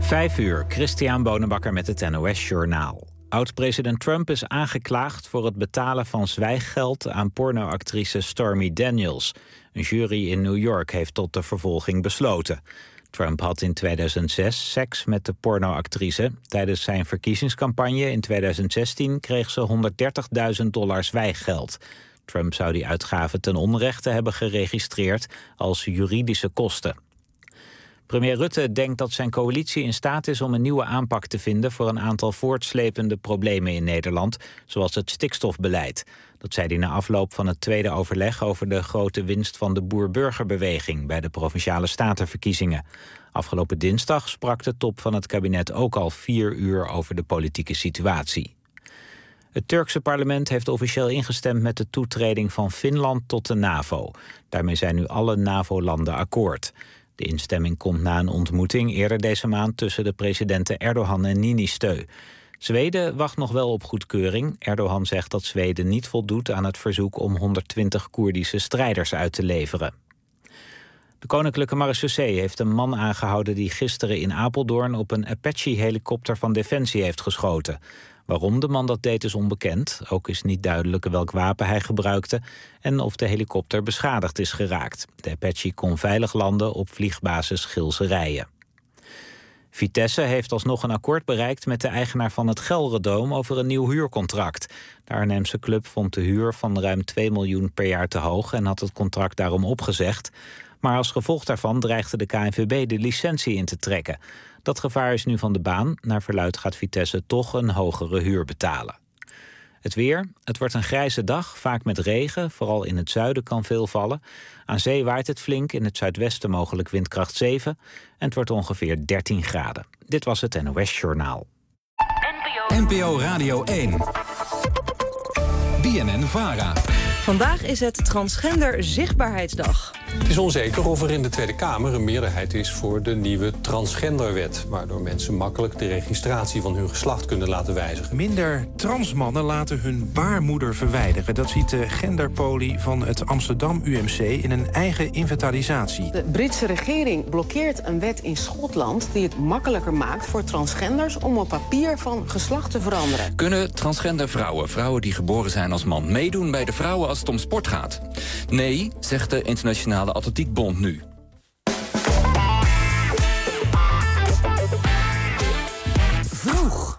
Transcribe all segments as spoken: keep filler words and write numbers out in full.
Vijf uur, Christian Bonenbakker met het N O S-journaal. Oud-president Trump is aangeklaagd voor het betalen van zwijggeld aan pornoactrice Stormy Daniels. Een jury in New York heeft tot de vervolging besloten. Trump had in tweeduizend zes seks met de pornoactrice. Tijdens zijn verkiezingscampagne in tweeduizend zestien kreeg ze honderddertigduizend dollar zwijggeld. Trump zou die uitgaven ten onrechte hebben geregistreerd als juridische kosten. Premier Rutte denkt dat zijn coalitie in staat is om een nieuwe aanpak te vinden voor een aantal voortslepende problemen in Nederland, zoals het stikstofbeleid. Dat zei hij na afloop van het tweede overleg over de grote winst van de boer-burgerbeweging bij de Provinciale Statenverkiezingen. Afgelopen dinsdag sprak de top van het kabinet ook al vier uur over de politieke situatie. Het Turkse parlement heeft officieel ingestemd met de toetreding van Finland tot de NAVO. Daarmee zijn nu alle NAVO-landen akkoord. De instemming komt na een ontmoeting eerder deze maand tussen de presidenten Erdogan en Niinistö. Zweden wacht nog wel op goedkeuring. Erdogan zegt dat Zweden niet voldoet aan het verzoek om honderdtwintig Koerdische strijders uit te leveren. De Koninklijke Marechaussee heeft een man aangehouden die gisteren in Apeldoorn op een Apache-helikopter van Defensie heeft geschoten. Waarom de man dat deed is onbekend. Ook is niet duidelijk welk wapen hij gebruikte en of de helikopter beschadigd is geraakt. De Apache kon veilig landen op vliegbasis Gilserijen. Vitesse heeft alsnog een akkoord bereikt met de eigenaar van het Gelredome over een nieuw huurcontract. De Arnhemse club vond de huur van ruim twee miljoen per jaar te hoog en had het contract daarom opgezegd. Maar als gevolg daarvan dreigde de K N V B de licentie in te trekken. Dat gevaar is nu van de baan. Naar verluidt gaat Vitesse toch een hogere huur betalen. Het weer. Het wordt een grijze dag, vaak met regen. Vooral in het zuiden kan veel vallen. Aan zee waait het flink, in het zuidwesten mogelijk windkracht zeven. En het wordt ongeveer dertien graden. Dit was het N O S-journaal. N P O Radio één. B N N-Vara. Vandaag is het Transgender Zichtbaarheidsdag. Het is onzeker of er in de Tweede Kamer een meerderheid is voor de nieuwe transgenderwet, waardoor mensen makkelijk de registratie van hun geslacht kunnen laten wijzigen. Minder transmannen laten hun baarmoeder verwijderen. Dat ziet de genderpoli van het Amsterdam U M C in een eigen inventarisatie. De Britse regering blokkeert een wet in Schotland die het makkelijker maakt voor transgenders om op papier van geslacht te veranderen. Kunnen transgender vrouwen, vrouwen die geboren zijn als man, meedoen bij de vrouwen als het om sport gaat? Nee, zegt de Internationale Atletiekbond nu. Vroeg.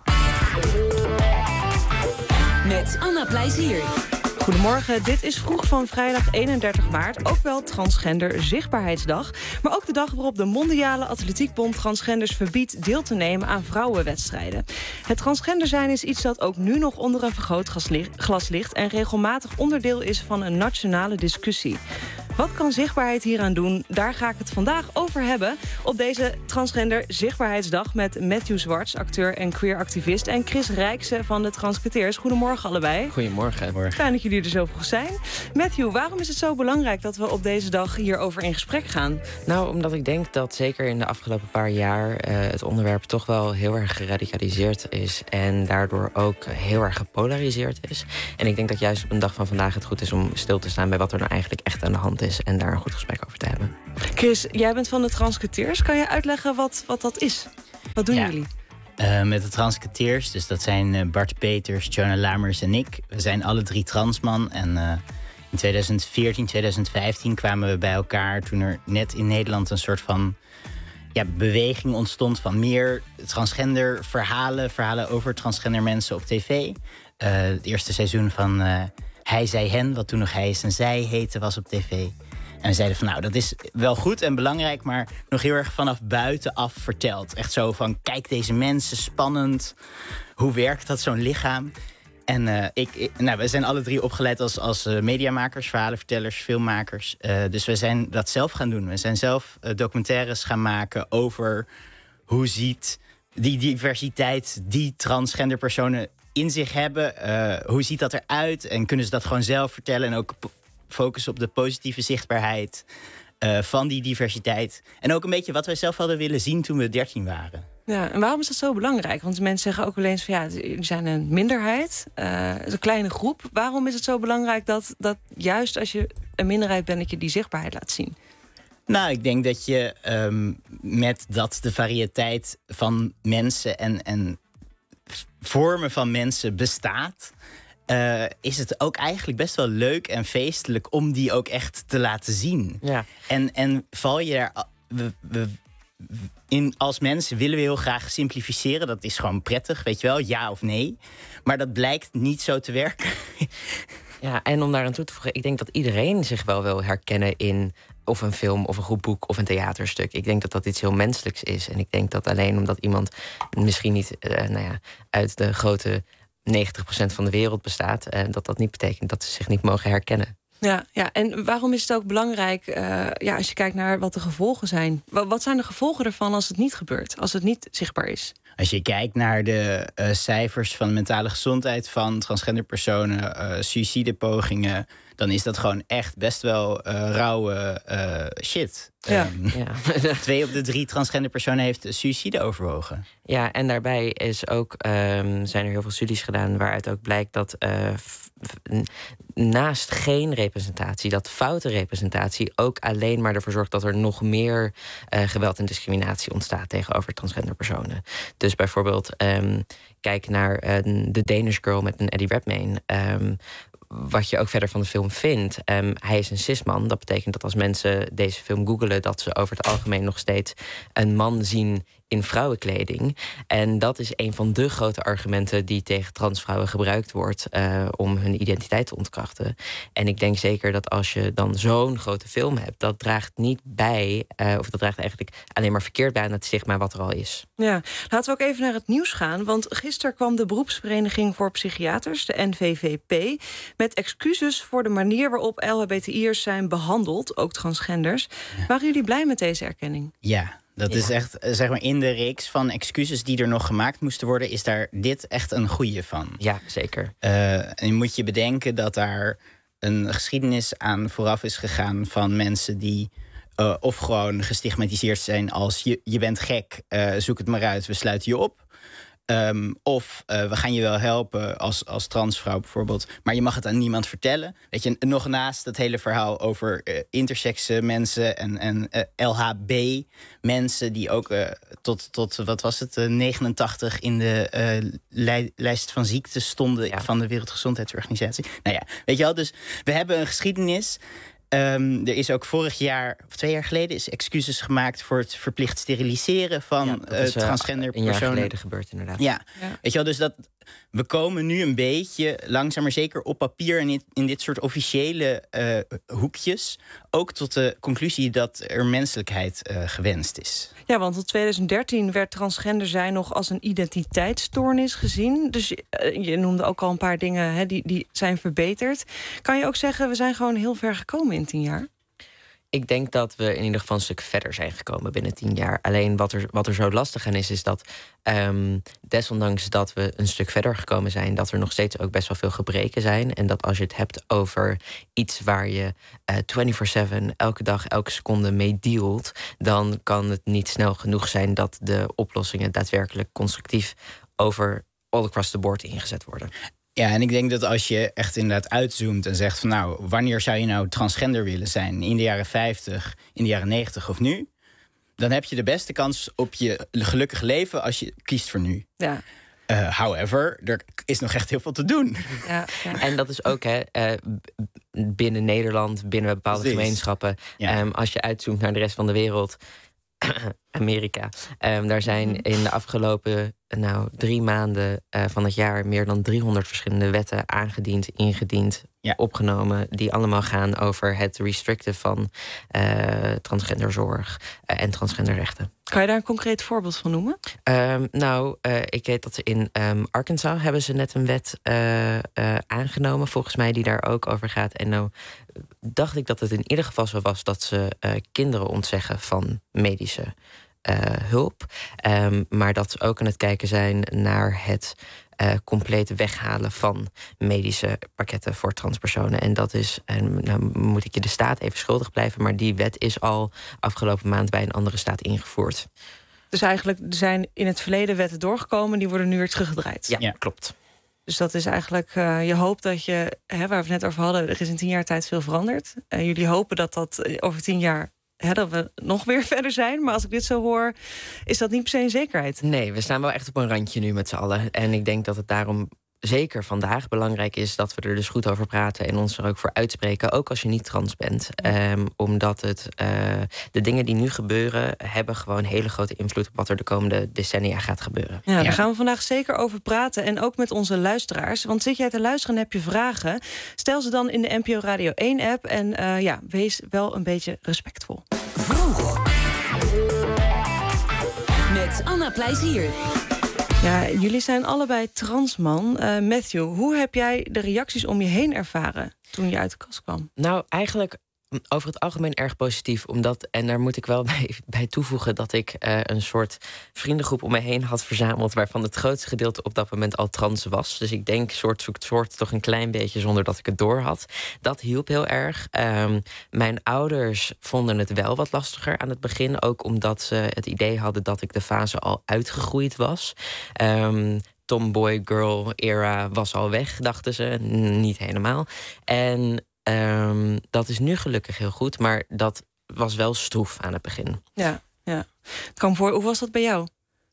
Met Anna Plezier. Goedemorgen, dit is Vroeg van vrijdag eenendertig maart, ook wel Transgender Zichtbaarheidsdag. Maar ook de dag waarop de Mondiale Atletiekbond transgenders verbiedt deel te nemen aan vrouwenwedstrijden. Het transgender zijn is iets dat ook nu nog onder een vergrootglas ligt en regelmatig onderdeel is van een nationale discussie. Wat kan zichtbaarheid hieraan doen? Daar ga ik het vandaag over hebben op deze Transgender Zichtbaarheidsdag met Matthew Zwarts, acteur en queer-activist, en Chris Rijksen van de Transketeers. Goedemorgen allebei. Goedemorgen. Fijn dat jullie er zo vroeg zijn. Matthew, waarom is het zo belangrijk dat we op deze dag hierover in gesprek gaan? Nou, omdat ik denk dat zeker in de afgelopen paar jaar uh, het onderwerp toch wel heel erg geradicaliseerd is en daardoor ook heel erg gepolariseerd is. En ik denk dat juist op een dag van vandaag het goed is om stil te staan bij wat er nou eigenlijk echt aan de hand is en daar een goed gesprek over te hebben. Chris, jij bent van de Transketeers. Kan je uitleggen wat, wat dat is? Wat doen ja. jullie? Uh, met de Transketeers, dus dat zijn uh, Bart Peters, Jonah Lamers en ik. We zijn alle drie transman en uh, in tweeduizend veertien, tweeduizend vijftien kwamen we bij elkaar toen er net in Nederland een soort van ja, beweging ontstond van meer transgender verhalen, verhalen over transgender mensen op tv. Uh, het eerste seizoen van uh, Hij, Zij, Hen, wat toen nog Hij is en Zij heette, was op tv. En we zeiden van nou, dat is wel goed en belangrijk, maar nog heel erg vanaf buitenaf verteld. Echt zo van, kijk deze mensen, spannend. Hoe werkt dat, zo'n lichaam? En uh, ik, ik, nou, we zijn alle drie opgeleid als, als uh, mediamakers, verhalenvertellers, filmmakers. Uh, dus we zijn dat zelf gaan doen. We zijn zelf uh, documentaires gaan maken over hoe ziet die diversiteit die transgender personen in zich hebben. Uh, hoe ziet dat eruit? En kunnen ze dat gewoon zelf vertellen? En ook focussen op de positieve zichtbaarheid uh, van die diversiteit. En ook een beetje wat wij zelf hadden willen zien toen we dertien waren. Ja, en waarom is dat zo belangrijk? Want mensen zeggen ook wel eens van ja, jullie zijn een minderheid. Uh, het is een kleine groep. Waarom is het zo belangrijk dat, dat juist als je een minderheid bent, dat je die zichtbaarheid laat zien? Nou, ik denk dat je um, met dat de variëteit van mensen en, en vormen van mensen bestaat, Uh, is het ook eigenlijk best wel leuk en feestelijk om die ook echt te laten zien. Ja. En, en val je daar... We, we, in, als mensen willen we heel graag simplificeren. Dat is gewoon prettig, weet je wel, ja of nee. Maar dat blijkt niet zo te werken. Ja, en om daar aan toe te voegen, ik denk dat iedereen zich wel wil herkennen in of een film of een goed boek of een theaterstuk. Ik denk dat dat iets heel menselijks is. En ik denk dat alleen omdat iemand misschien niet uh, nou ja, uit de grote negentig procent van de wereld bestaat, uh, dat dat niet betekent dat ze zich niet mogen herkennen. Ja, ja, en waarom is het ook belangrijk, uh, ja, als je kijkt naar wat de gevolgen zijn? Wat zijn de gevolgen ervan als het niet gebeurt, als het niet zichtbaar is? Als je kijkt naar de uh, cijfers van de mentale gezondheid van transgender personen, uh, suïcidepogingen, dan is dat gewoon echt best wel uh, rauwe uh, shit. Ja. Um, ja. Twee op de drie transgender personen heeft suïcide overwogen. Ja, en daarbij is ook, um, zijn er heel veel studies gedaan waaruit ook blijkt dat uh, f- f- naast geen representatie, dat foute representatie ook alleen maar ervoor zorgt dat er nog meer uh, geweld en discriminatie ontstaat tegenover transgender personen. Dus bijvoorbeeld, um, kijk naar uh, The Danish Girl met een Eddie Redmayne. Um, Wat je ook verder van de film vindt. Um, hij is een cisman. Dat betekent dat als mensen deze film googelen, dat ze over het algemeen nog steeds een man zien in vrouwenkleding. En dat is een van de grote argumenten die tegen transvrouwen gebruikt wordt uh, om hun identiteit te ontkrachten. En ik denk zeker dat als je dan zo'n grote film hebt, dat draagt niet bij, uh, of dat draagt eigenlijk alleen maar verkeerd bij aan het stigma wat er al is. Ja, laten we ook even naar het nieuws gaan. Want gisteren kwam de beroepsvereniging voor psychiaters, de N V V P, met excuses voor de manier waarop L H B T I'ers zijn behandeld, ook transgenders. Ja. Waren jullie blij met deze erkenning? Ja. Dat Ja. is echt, zeg maar, in de reeks van excuses die er nog gemaakt moesten worden, is daar dit echt een goeie van. Ja, zeker. Uh, en je moet je bedenken dat daar een geschiedenis aan vooraf is gegaan van mensen die uh, of gewoon gestigmatiseerd zijn als je, je bent gek, uh, zoek het maar uit, we sluiten je op. Um, of uh, we gaan je wel helpen als, als transvrouw bijvoorbeeld, maar je mag het aan niemand vertellen. Weet je, nog naast het hele verhaal over uh, intersexe mensen en, en uh, L H B mensen die ook uh, tot, tot, wat was het, uh, negenentachtig in de uh, li- lijst van ziekten stonden ja. van de Wereldgezondheidsorganisatie. Nou ja, weet je wel, dus we hebben een geschiedenis. Um, er is ook vorig jaar, of twee jaar geleden, is excuses gemaakt voor het verplicht steriliseren van ja, dat is, uh, transgender personen. Een jaar geleden gebeurd, inderdaad. Ja. Ja. Weet je wel, dus dat we komen nu een beetje langzaam maar zeker op papier en in, in dit soort officiële uh, hoekjes ook tot de conclusie dat er menselijkheid uh, gewenst is. Ja, want tot twintig dertien werd transgender zijn nog als een identiteitsstoornis gezien. Dus uh, je noemde ook al een paar dingen hè, die, die zijn verbeterd. Kan je ook zeggen, we zijn gewoon heel ver gekomen in tien jaar? Ik denk dat we in ieder geval een stuk verder zijn gekomen binnen tien jaar. Alleen wat er, wat er zo lastig aan is, is dat um, desondanks dat we een stuk verder gekomen zijn, dat er nog steeds ook best wel veel gebreken zijn. En dat als je het hebt over iets waar je uh, vierentwintig zeven elke dag, elke seconde mee dealt, dan kan het niet snel genoeg zijn dat de oplossingen daadwerkelijk constructief over all across the board ingezet worden. Ja, en ik denk dat als je echt inderdaad uitzoomt en zegt van nou, wanneer zou je nou transgender willen zijn? In de jaren vijftig, in de jaren negentig of nu? Dan heb je de beste kans op je gelukkig leven als je kiest voor nu. Ja. Uh, however, er is nog echt heel veel te doen. Ja, ja. En dat is ook hè, uh, binnen Nederland, binnen bepaalde Precies. gemeenschappen. Ja. Um, als je uitzoomt naar de rest van de wereld, Amerika. Um, daar zijn in de afgelopen nou, drie maanden uh, van het jaar meer dan driehonderd verschillende wetten aangediend, ingediend, ja. opgenomen, die allemaal gaan over het restricten van uh, transgenderzorg uh, en transgenderrechten. Kan je daar een concreet voorbeeld van noemen? Um, nou, uh, ik weet dat ze in um, Arkansas hebben ze net een wet uh, uh, aangenomen, volgens mij, die daar ook over gaat. En nou dacht ik dat het in ieder geval zo was dat ze uh, kinderen ontzeggen van medische uh, hulp. Um, maar dat ze ook aan het kijken zijn naar het uh, complete weghalen van medische pakketten voor transpersonen. En dat is, en nou moet ik je de staat even schuldig blijven, maar die wet is al afgelopen maand bij een andere staat ingevoerd. Dus eigenlijk zijn in het verleden wetten doorgekomen, die worden nu weer teruggedraaid. Ja, ja. Klopt. Dus dat is eigenlijk, uh, je hoopt dat je, hè, waar we het net over hadden, er is in tien jaar tijd veel veranderd. Uh, jullie hopen dat dat over tien jaar hè, dat we nog weer verder zijn. Maar als ik dit zo hoor, is dat niet per se een zekerheid. Nee, we staan wel echt op een randje nu met z'n allen. En ik denk dat het daarom zeker vandaag belangrijk is dat we er dus goed over praten en ons er ook voor uitspreken, ook als je niet trans bent. Um, omdat het uh, de dingen die nu gebeuren, hebben gewoon hele grote invloed op wat er de komende decennia gaat gebeuren. Ja, daar gaan we vandaag zeker over praten. En ook met onze luisteraars. Want zit jij te luisteren en heb je vragen, stel ze dan in de N P O Radio één app. En uh, ja, wees wel een beetje respectvol. Vroeg. Met Anna Pleisier. Ja, jullie zijn allebei transman. Uh, Matthew, hoe heb jij de reacties om je heen ervaren toen je uit de kast kwam? Nou, eigenlijk over het algemeen erg positief. Omdat, en daar moet ik wel bij, bij toevoegen, dat ik uh, een soort vriendengroep om me heen had verzameld, waarvan het grootste gedeelte op dat moment al trans was. Dus ik denk, soort zoekt soort, toch een klein beetje zonder dat ik het door had. Dat hielp heel erg. Um, mijn ouders vonden het wel wat lastiger aan het begin. Ook omdat ze het idee hadden dat ik de fase al uitgegroeid was. Um, Tomboy girl era was al weg, dachten ze. Niet helemaal. En Um, dat is nu gelukkig heel goed, maar dat was wel stroef aan het begin. Ja, ja. Kom voor, hoe was dat bij jou?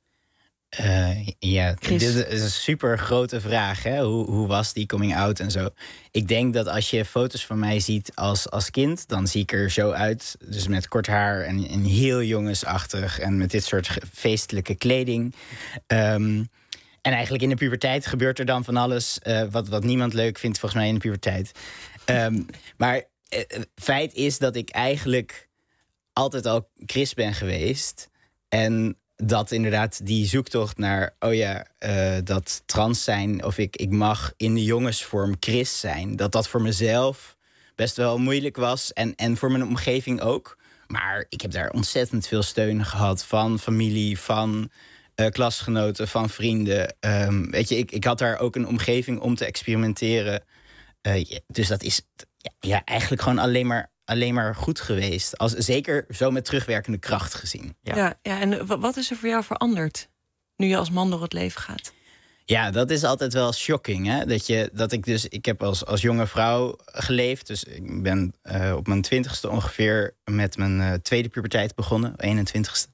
Uh, ja, Chris? Dit is een super grote vraag. Hè? Hoe, hoe was die coming out en zo? Ik denk dat als je foto's van mij ziet als, als kind, dan zie ik er zo uit. Dus met kort haar en, en heel jongensachtig en met dit soort feestelijke kleding. Um, en eigenlijk in de puberteit gebeurt er dan van alles uh, wat, wat niemand leuk vindt volgens mij in de puberteit. Um, maar het uh, feit is dat ik eigenlijk altijd al Chris ben geweest. En dat inderdaad die zoektocht naar, oh ja, uh, dat trans zijn, of ik, ik mag in de jongensvorm Chris zijn, dat dat voor mezelf best wel moeilijk was. En, en voor mijn omgeving ook. Maar ik heb daar ontzettend veel steun gehad van familie, van uh, klasgenoten, van vrienden. Um, weet je, ik, ik had daar ook een omgeving om te experimenteren. Uh, ja, dus dat is ja, ja, eigenlijk gewoon alleen maar, alleen maar goed geweest. Als, zeker zo met terugwerkende kracht gezien. Ja, ja, ja en wat is er voor jou veranderd nu je als man door het leven gaat? Ja, dat is altijd wel shocking. Hè? Dat, je, dat ik dus, ik heb als, als jonge vrouw geleefd. Dus ik ben uh, op mijn twintigste ongeveer met mijn uh, tweede puberteit begonnen, eenentwintigste.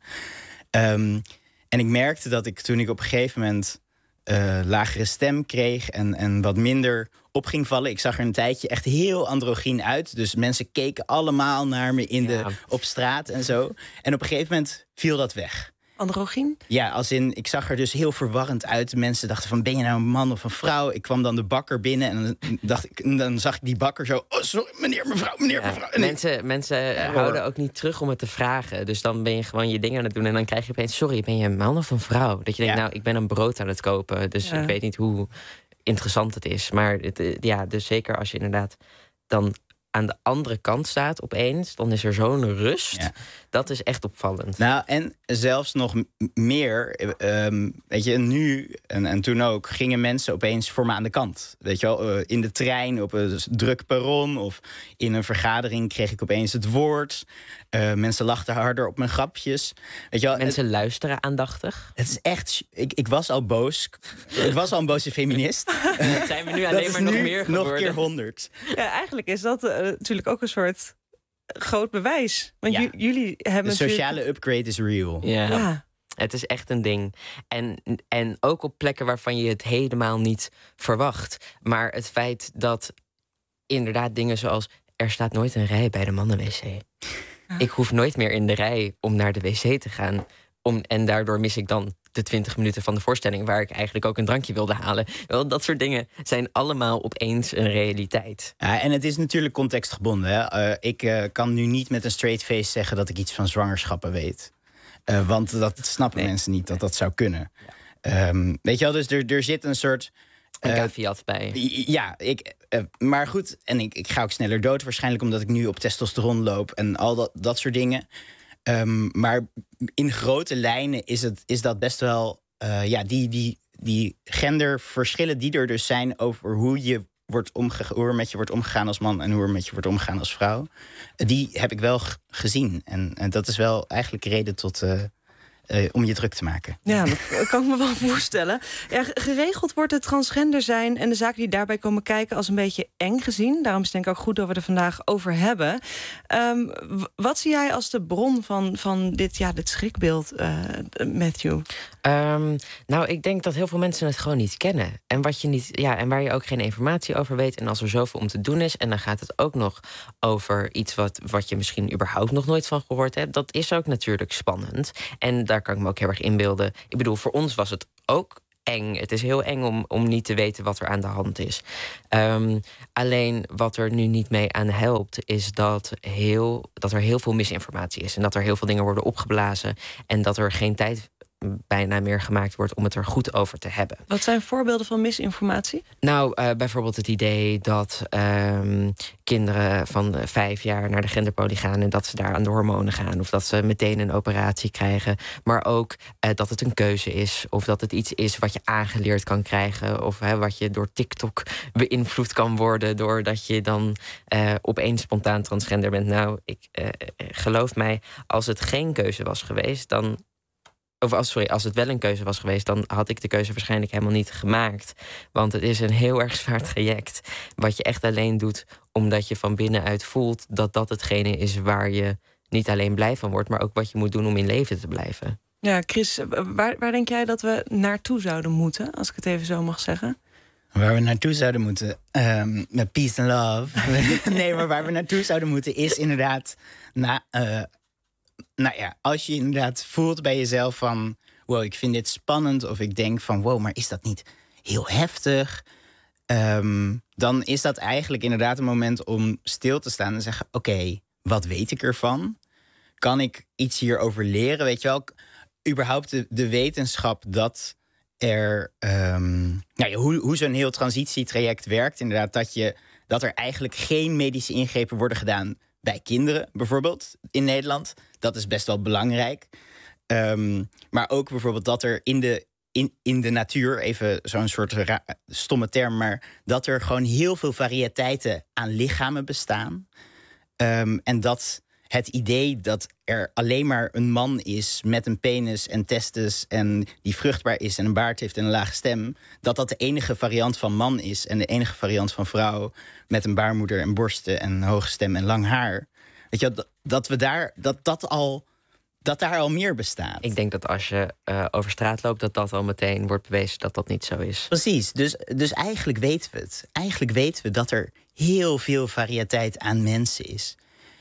Um, en ik merkte dat ik toen ik op een gegeven moment uh, lagere stem kreeg en, en wat minder op ging vallen. Ik zag er een tijdje echt heel androgyn uit. Dus mensen keken allemaal naar me in Ja. de, op straat en zo. En op een gegeven moment viel dat weg. Androgyn? Ja, als in, ik zag er dus heel verwarrend uit. Mensen dachten van, ben je nou een man of een vrouw? Ik kwam dan de bakker binnen en dan, dacht ik, dan zag ik die bakker zo, oh, sorry, meneer, mevrouw, meneer, Ja, mevrouw. En mensen mensen Ja, houden hoor. ook niet terug om het te vragen. Dus dan ben je gewoon je dingen aan het doen en dan krijg je opeens, sorry, ben je een man of een vrouw? Dat je denkt, Ja. nou, ik ben een brood aan het kopen, dus Ja. ik weet niet hoe interessant het is. Maar het, eh, ja, dus zeker als je inderdaad dan aan de andere kant staat opeens, dan is er zo'n rust. Ja. Dat is echt opvallend. Nou, en zelfs nog m- meer, um, weet je, nu en, en toen ook, gingen mensen opeens voor me aan de kant. Weet je wel, uh, in de trein, op een druk perron of in een vergadering kreeg ik opeens het woord. Uh, mensen lachten harder op mijn grapjes. Weet je wel, Mensen het, luisteren aandachtig. Het is echt, ik, ik was al boos. Ik was al een boze feminist. Dat zijn we nu Dat alleen is maar nog nu meer nog geworden. keer honderd. Ja, eigenlijk is dat uh, natuurlijk ook een soort groot bewijs. Want Ja. j- jullie hebben De sociale upgrade is real. Ja. Ja. Het is echt een ding. En, en ook op plekken waarvan je het helemaal niet verwacht. Maar het feit dat inderdaad dingen zoals, er staat nooit een rij bij de mannen-wc. Ik hoef nooit meer in de rij om naar de wc te gaan. Om, en daardoor mis ik dan de twintig minuten van de voorstelling, waar ik eigenlijk ook een drankje wilde halen. Wel, dat soort dingen zijn allemaal opeens een realiteit. Ja, en het is natuurlijk contextgebonden. Hè? Uh, ik uh, kan nu niet met een straight face zeggen dat ik iets van zwangerschappen weet. Uh, want dat snappen Nee. mensen niet, dat dat zou kunnen. Um, weet je wel, dus er, er zit een soort... Een uh, caveat bij. Ja, ik, uh, maar goed, en ik, ik ga ook sneller dood waarschijnlijk omdat ik nu op testosteron loop en al dat, dat soort dingen. Um, maar in grote lijnen is, het, is dat best wel, uh, ja, die, die, die genderverschillen die er dus zijn over hoe, je wordt omge- hoe er met je wordt omgegaan als man en hoe er met je wordt omgegaan als vrouw, die heb ik wel g- gezien. En, en dat is wel eigenlijk reden tot, uh, uh, om je druk te maken. Ja, dat kan ik me wel voorstellen. Ja, geregeld wordt het transgender zijn en de zaken die daarbij komen kijken als een beetje eng gezien. Daarom is het denk ik ook goed dat we er vandaag over hebben. Um, wat zie jij als de bron van, van dit, ja, dit schrikbeeld, uh, Matthew? Um, nou, ik denk dat heel veel mensen het gewoon niet kennen. En, wat je niet, ja, en waar je ook geen informatie over weet. En als er zoveel om te doen is, en dan gaat het ook nog over iets wat, wat je misschien überhaupt nog nooit van gehoord hebt. Dat is ook natuurlijk spannend. En daar kan ik me ook heel erg inbeelden. Ik bedoel, voor ons was het ook eng. Het is heel eng om, om niet te weten wat er aan de hand is. Um, alleen wat er nu niet mee aan helpt, is dat, heel, dat er heel veel misinformatie is. En dat er heel veel dingen worden opgeblazen. En dat er geen tijd bijna meer gemaakt wordt om het er goed over te hebben. Wat zijn voorbeelden van misinformatie? Nou, uh, bijvoorbeeld het idee dat um, kinderen van uh, vijf jaar naar de genderpolie gaan en dat ze daar aan de hormonen gaan, of dat ze meteen een operatie krijgen. Maar ook uh, dat het een keuze is, of dat het iets is wat je aangeleerd kan krijgen, of uh, wat je door TikTok beïnvloed kan worden, doordat je dan uh, opeens spontaan transgender bent. Nou, ik uh, geloof mij, als het geen keuze was geweest, dan Of als, sorry, als het wel een keuze was geweest, dan had ik de keuze waarschijnlijk helemaal niet gemaakt. Want het is een heel erg zwaar traject. Wat je echt alleen doet omdat je van binnenuit voelt dat dat hetgene is waar je niet alleen blij van wordt, maar ook wat je moet doen om in leven te blijven. Ja, Chris, waar, waar denk jij dat we naartoe zouden moeten, als ik het even zo mag zeggen? Waar we naartoe zouden moeten, um, met peace and love. Nee, maar waar we naartoe zouden moeten is inderdaad, na, uh, nou ja, als je inderdaad voelt bij jezelf van, wow, ik vind dit spannend, of ik denk van, wow, maar is dat niet heel heftig? Um, dan is dat eigenlijk inderdaad een moment om stil te staan en zeggen, oké, okay, wat weet ik ervan? Kan ik iets hierover leren? Weet je wel, überhaupt de, de wetenschap dat er, um, nou ja, hoe, hoe zo'n heel transitietraject werkt, inderdaad, dat, je, dat er eigenlijk geen medische ingrepen worden gedaan bij kinderen, bijvoorbeeld, in Nederland. Dat is best wel belangrijk. Um, maar ook bijvoorbeeld dat er in de, in, in de natuur, even zo'n soort ra- stomme term, maar dat er gewoon heel veel variëteiten aan lichamen bestaan. Um, en dat het idee dat er alleen maar een man is met een penis en testes en die vruchtbaar is en een baard heeft en een lage stem, dat dat de enige variant van man is en de enige variant van vrouw met een baarmoeder en borsten en een hoge stem en lang haar. Weet je, dat, dat we daar, dat dat al, dat daar al meer bestaat. Ik denk dat als je uh, over straat loopt, dat dat al meteen wordt bewezen dat dat niet zo is. Precies, dus, dus eigenlijk weten we het. Eigenlijk weten we dat er heel veel variëteit aan mensen is.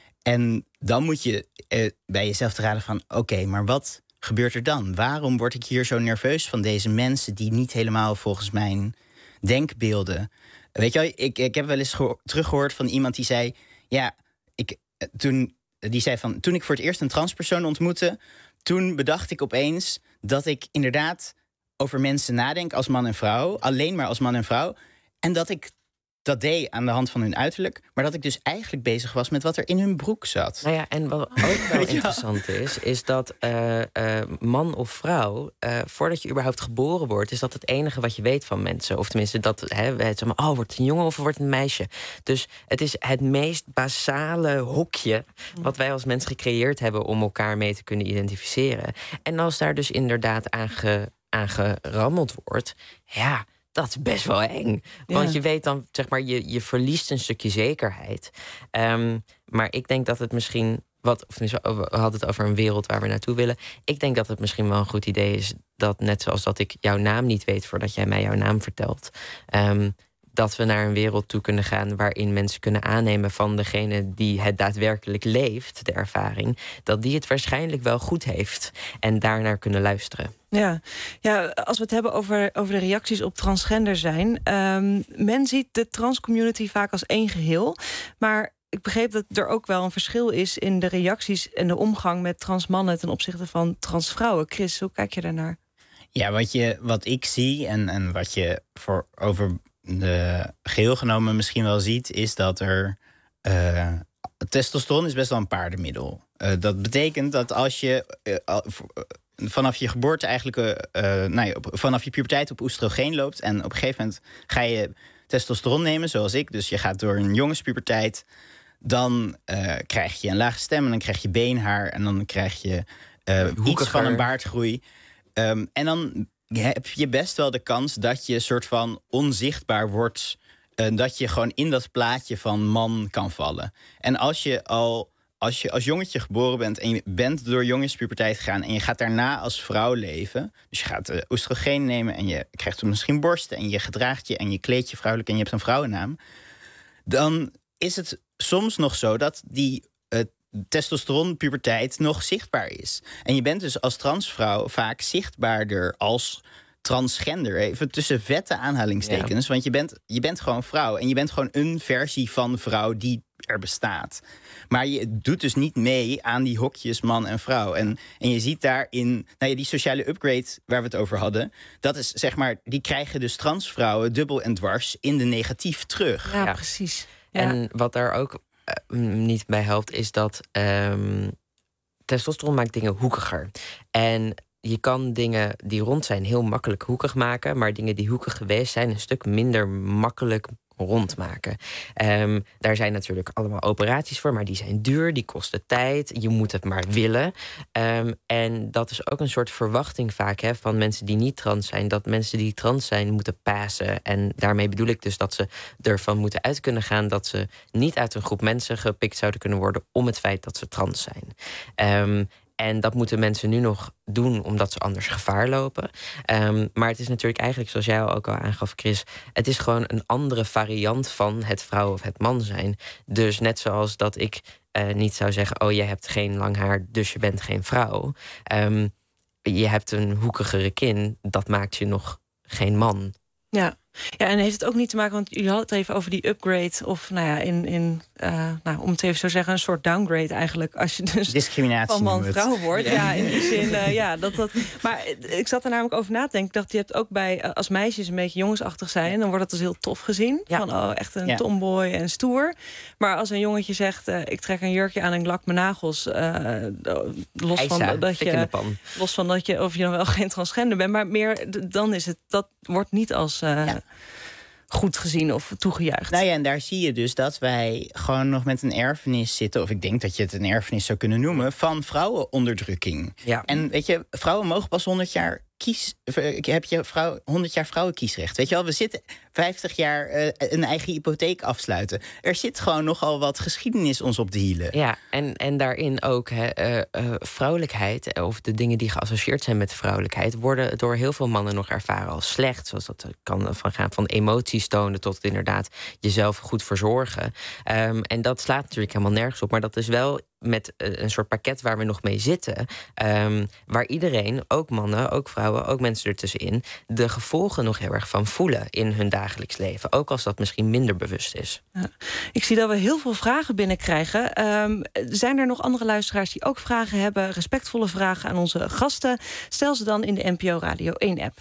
En dan moet je uh, bij jezelf te raden van, oké, okay, maar wat gebeurt er dan? Waarom word ik hier zo nerveus van deze mensen die niet helemaal volgens mijn denkbeelden? Weet je wel, ik, ik heb wel eens geho- teruggehoord van iemand die zei, ja, ik, toen, die zei van, toen ik voor het eerst een transpersoon ontmoette, toen bedacht ik opeens dat ik inderdaad over mensen nadenk als man en vrouw, alleen maar als man en vrouw, en dat ik dat deed aan de hand van hun uiterlijk, maar dat ik dus eigenlijk bezig was met wat er in hun broek zat. Nou ja, en wat ook wel interessant is, is dat uh, uh, man of vrouw, uh, voordat je überhaupt geboren wordt, is dat het enige wat je weet van mensen. Of tenminste, dat hè, we het maar, oh, wordt het een jongen of wordt het een meisje? Dus het is het meest basale hokje wat wij als mens gecreëerd hebben om elkaar mee te kunnen identificeren. En als daar dus inderdaad aan, ge, aan gerammeld wordt, ja, dat is best wel eng. Want ja. je weet dan, zeg maar, je, je verliest een stukje zekerheid. Um, maar ik denk dat het misschien, wat, of we hadden het over een wereld waar we naartoe willen. Ik denk dat het misschien wel een goed idee is dat, net zoals dat ik jouw naam niet weet voordat jij mij jouw naam vertelt, Um, dat we naar een wereld toe kunnen gaan waarin mensen kunnen aannemen van degene die het daadwerkelijk leeft, de ervaring, dat die het waarschijnlijk wel goed heeft en daarnaar kunnen luisteren. Ja, ja, als we het hebben over, over de reacties op transgender zijn. Um, men ziet de transcommunity vaak als één geheel. Maar ik begreep dat er ook wel een verschil is in de reacties en de omgang met transmannen ten opzichte van transvrouwen. Chris, hoe kijk je daarnaar? Ja, wat, je, wat ik zie en, en wat je voor over de geheel genomen misschien wel ziet, is dat er uh, testosteron is best wel een paardenmiddel. Uh, dat betekent dat als je uh, uh, vanaf je geboorte eigenlijk, uh, uh, nou ja, op, vanaf je puberteit op oestrogeen loopt en op een gegeven moment ga je testosteron nemen, zoals ik. Dus je gaat door een jongenspuberteit, dan uh, krijg je een lage stem en dan krijg je beenhaar en dan krijg je uh, iets van een baardgroei. Um, en dan heb je best wel de kans dat je soort van onzichtbaar wordt. Uh, dat je gewoon in dat plaatje van man kan vallen. En als je al als je als jongetje geboren bent en je bent door jongenspuberteit gegaan en je gaat daarna als vrouw leven, dus je gaat uh, oestrogeen nemen en je krijgt misschien borsten en je gedraagt je en je kleedt je vrouwelijk en je hebt een vrouwennaam, dan is het soms nog zo dat die uh, testosteronpuberteit nog zichtbaar is. En je bent dus als transvrouw vaak zichtbaarder als transgender, even tussen vette aanhalingstekens. Ja. Want je bent, je bent gewoon vrouw. En je bent gewoon een versie van vrouw die er bestaat. Maar je doet dus niet mee aan die hokjes man en vrouw. En, en je ziet daarin, nou ja, die sociale upgrade waar we het over hadden, dat is zeg maar, die krijgen dus transvrouwen dubbel en dwars in de negatief terug. Ja, ja. precies. Ja. En wat daar ook uh, niet bij helpt, is dat um, testosteron maakt dingen hoekiger. En je kan dingen die rond zijn heel makkelijk hoekig maken, maar dingen die hoekig geweest zijn een stuk minder makkelijk rondmaken. Um, daar zijn natuurlijk allemaal operaties voor, maar die zijn duur, die kosten tijd. Je moet het maar willen. Um, en dat is ook een soort verwachting vaak hè, van mensen die niet trans zijn, dat mensen die trans zijn moeten passen. En daarmee bedoel ik dus dat ze ervan moeten uit kunnen gaan dat ze niet uit een groep mensen gepikt zouden kunnen worden om het feit dat ze trans zijn. Um, En dat moeten mensen nu nog doen, omdat ze anders gevaar lopen. Um, maar het is natuurlijk eigenlijk, zoals jij ook al aangaf, Chris, het is gewoon een andere variant van het vrouw of het man zijn. Dus net zoals dat ik uh, niet zou zeggen, oh, jij hebt geen lang haar, dus je bent geen vrouw. Um, je hebt een hoekigere kin, dat maakt je nog geen man. Ja. Ja, en heeft het ook niet te maken, want jullie hadden het even over die upgrade, of nou ja, in, in uh, nou, om het even zo te zeggen, een soort downgrade eigenlijk, als je dus discriminatie van man-vrouw wordt. Ja. ja, in die zin, uh, ja, dat dat. Maar ik zat er namelijk over na te denken. Ik dacht, je hebt ook bij uh, als meisjes een beetje jongensachtig zijn, dan wordt dat dus heel tof gezien. Ja. Van oh, echt een ja. tomboy en stoer. Maar als een jongetje zegt, uh, ik trek een jurkje aan en ik lak mijn nagels, uh, los Eisa, van dat je, los van dat je of je dan wel geen transgender bent, maar meer dan is het, dat wordt niet als Uh, ja. goed gezien of toegejuicht. Nou ja, en daar zie je dus dat wij gewoon nog met een erfenis zitten, of ik denk dat je het een erfenis zou kunnen noemen, van vrouwenonderdrukking. Ja. En weet je, vrouwen mogen pas honderd jaar kies, heb je vrouw, honderd jaar vrouwenkiesrecht. Weet je wel, we zitten vijftig jaar uh, een eigen hypotheek afsluiten. Er zit gewoon nogal wat geschiedenis ons op de hielen. Ja, en, en daarin ook hè, uh, uh, vrouwelijkheid, of de dingen die geassocieerd zijn met vrouwelijkheid, worden door heel veel mannen nog ervaren als slecht. Zoals dat kan van gaan van emoties tonen tot inderdaad jezelf goed verzorgen. Um, en dat slaat natuurlijk helemaal nergens op, maar dat is wel met een soort pakket waar we nog mee zitten, um, waar iedereen, ook mannen, ook vrouwen, ook mensen ertussenin, de gevolgen nog heel erg van voelen in hun dagelijks leven. Ook als dat misschien minder bewust is. Ja. Ik zie dat we heel veel vragen binnenkrijgen. Um, zijn er nog andere luisteraars die ook vragen hebben, respectvolle vragen aan onze gasten? Stel ze dan in de N P O Radio één app.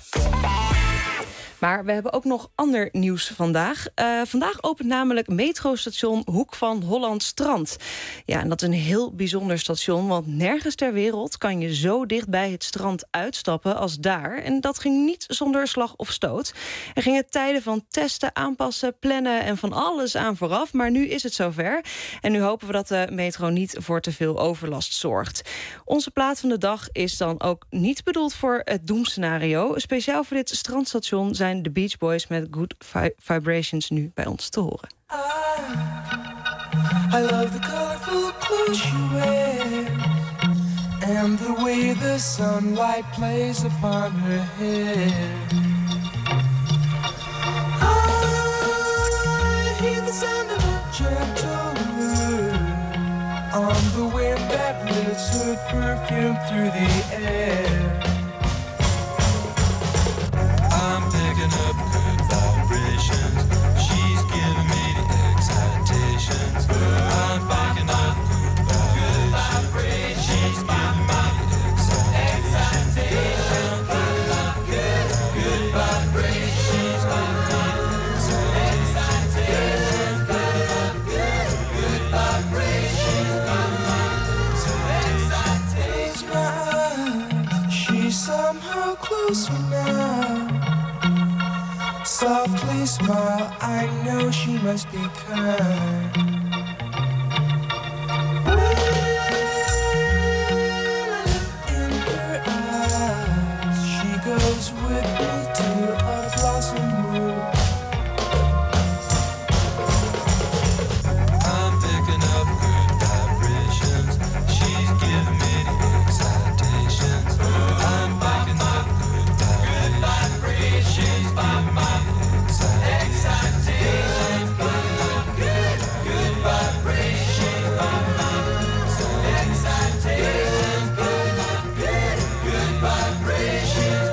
Maar we hebben ook nog ander nieuws vandaag. Uh, vandaag opent namelijk metrostation Hoek van Holland Strand. Ja, en dat is een heel bijzonder station, want nergens ter wereld kan je zo dicht bij het strand uitstappen als daar. En dat ging niet zonder slag of stoot. Er gingen tijden van testen, aanpassen, plannen en van alles aan vooraf. Maar nu is het zover. En nu hopen we dat de metro niet voor te veel overlast zorgt. Onze plaat van de dag is dan ook niet bedoeld voor het doemscenario. Speciaal voor dit strandstation zijn de Beach Boys met Good Vi- Vibrations nu bij ons te horen. I, I love the colorful clothes you wear and the way the sunlight plays upon her hair. I hear the sound of a gentle wind on the wind that lifts her perfume through the air. I'm picking up good vibrations. She's giving me the excitations. I'm picking up good vibrations. She's giving me the excitations. Good, good vibrations. She's giving me the excitations. Good, good vibrations. Close my eyes. She's somehow closer now. Softly smile, I know she must be kind. In girls with me to a blossom room. I'm picking up good vibrations. She's giving me the excitations. I'm picking up good vibrations. She's giving me the excitations. Picking up good, good vibrations. Excitations. Picking up good, good vibrations.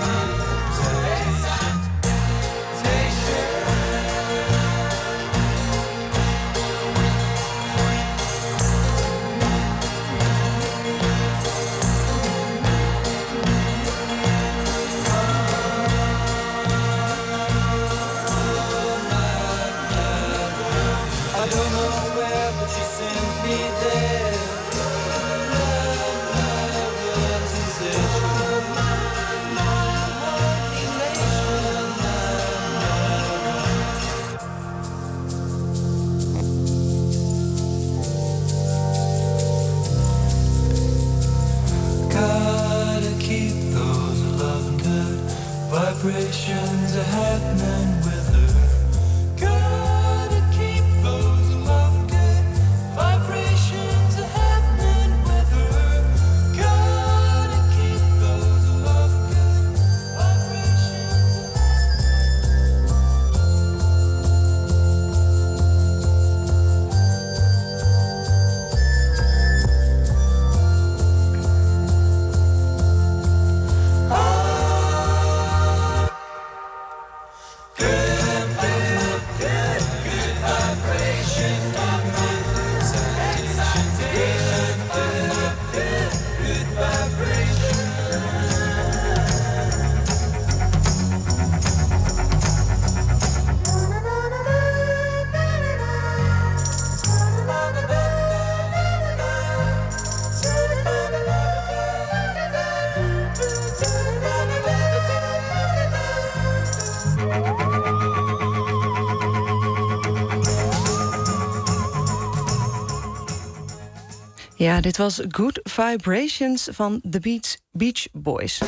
I don't know where, but she sends me there. Love, love, love, sensation. Love, love, elation. Gotta keep those loving good vibrations are happening with her. Gotta keep those loving good vibrations are happening with her. Gotta keep those loving good vibrations. Ja, dit was Good Vibrations van The Beach, Beach Boys.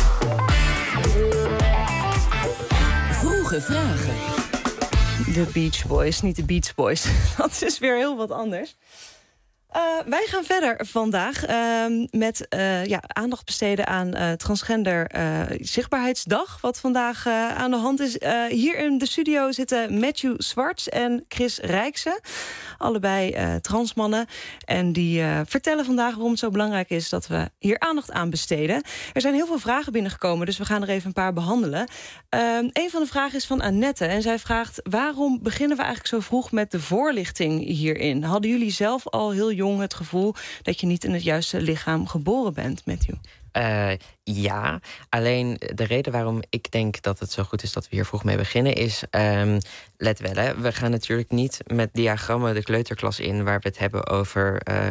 Vroege vragen. De Beach Boys, niet de Beach Boys. Dat is weer heel wat anders. Uh, wij gaan verder vandaag uh, met uh, ja, aandacht besteden aan uh, transgender uh, zichtbaarheidsdag. Wat vandaag uh, aan de hand is. Uh, hier in de studio zitten Matthew Zwarts en Chris Rijksen. Allebei uh, transmannen. En die uh, vertellen vandaag waarom het zo belangrijk is dat we hier aandacht aan besteden. Er zijn heel veel vragen binnengekomen, dus we gaan er even een paar behandelen. Uh, een van de vragen is van Annette. En zij vraagt, waarom beginnen we eigenlijk zo vroeg met de voorlichting hierin? Hadden jullie zelf al heel jong het gevoel dat je niet in het juiste lichaam geboren bent, Matthew? Uh, ja, alleen de reden waarom ik denk dat het zo goed is dat we hier vroeg mee beginnen is, um, let wel, hè, we gaan natuurlijk niet met diagrammen de kleuterklas in waar we het hebben over uh,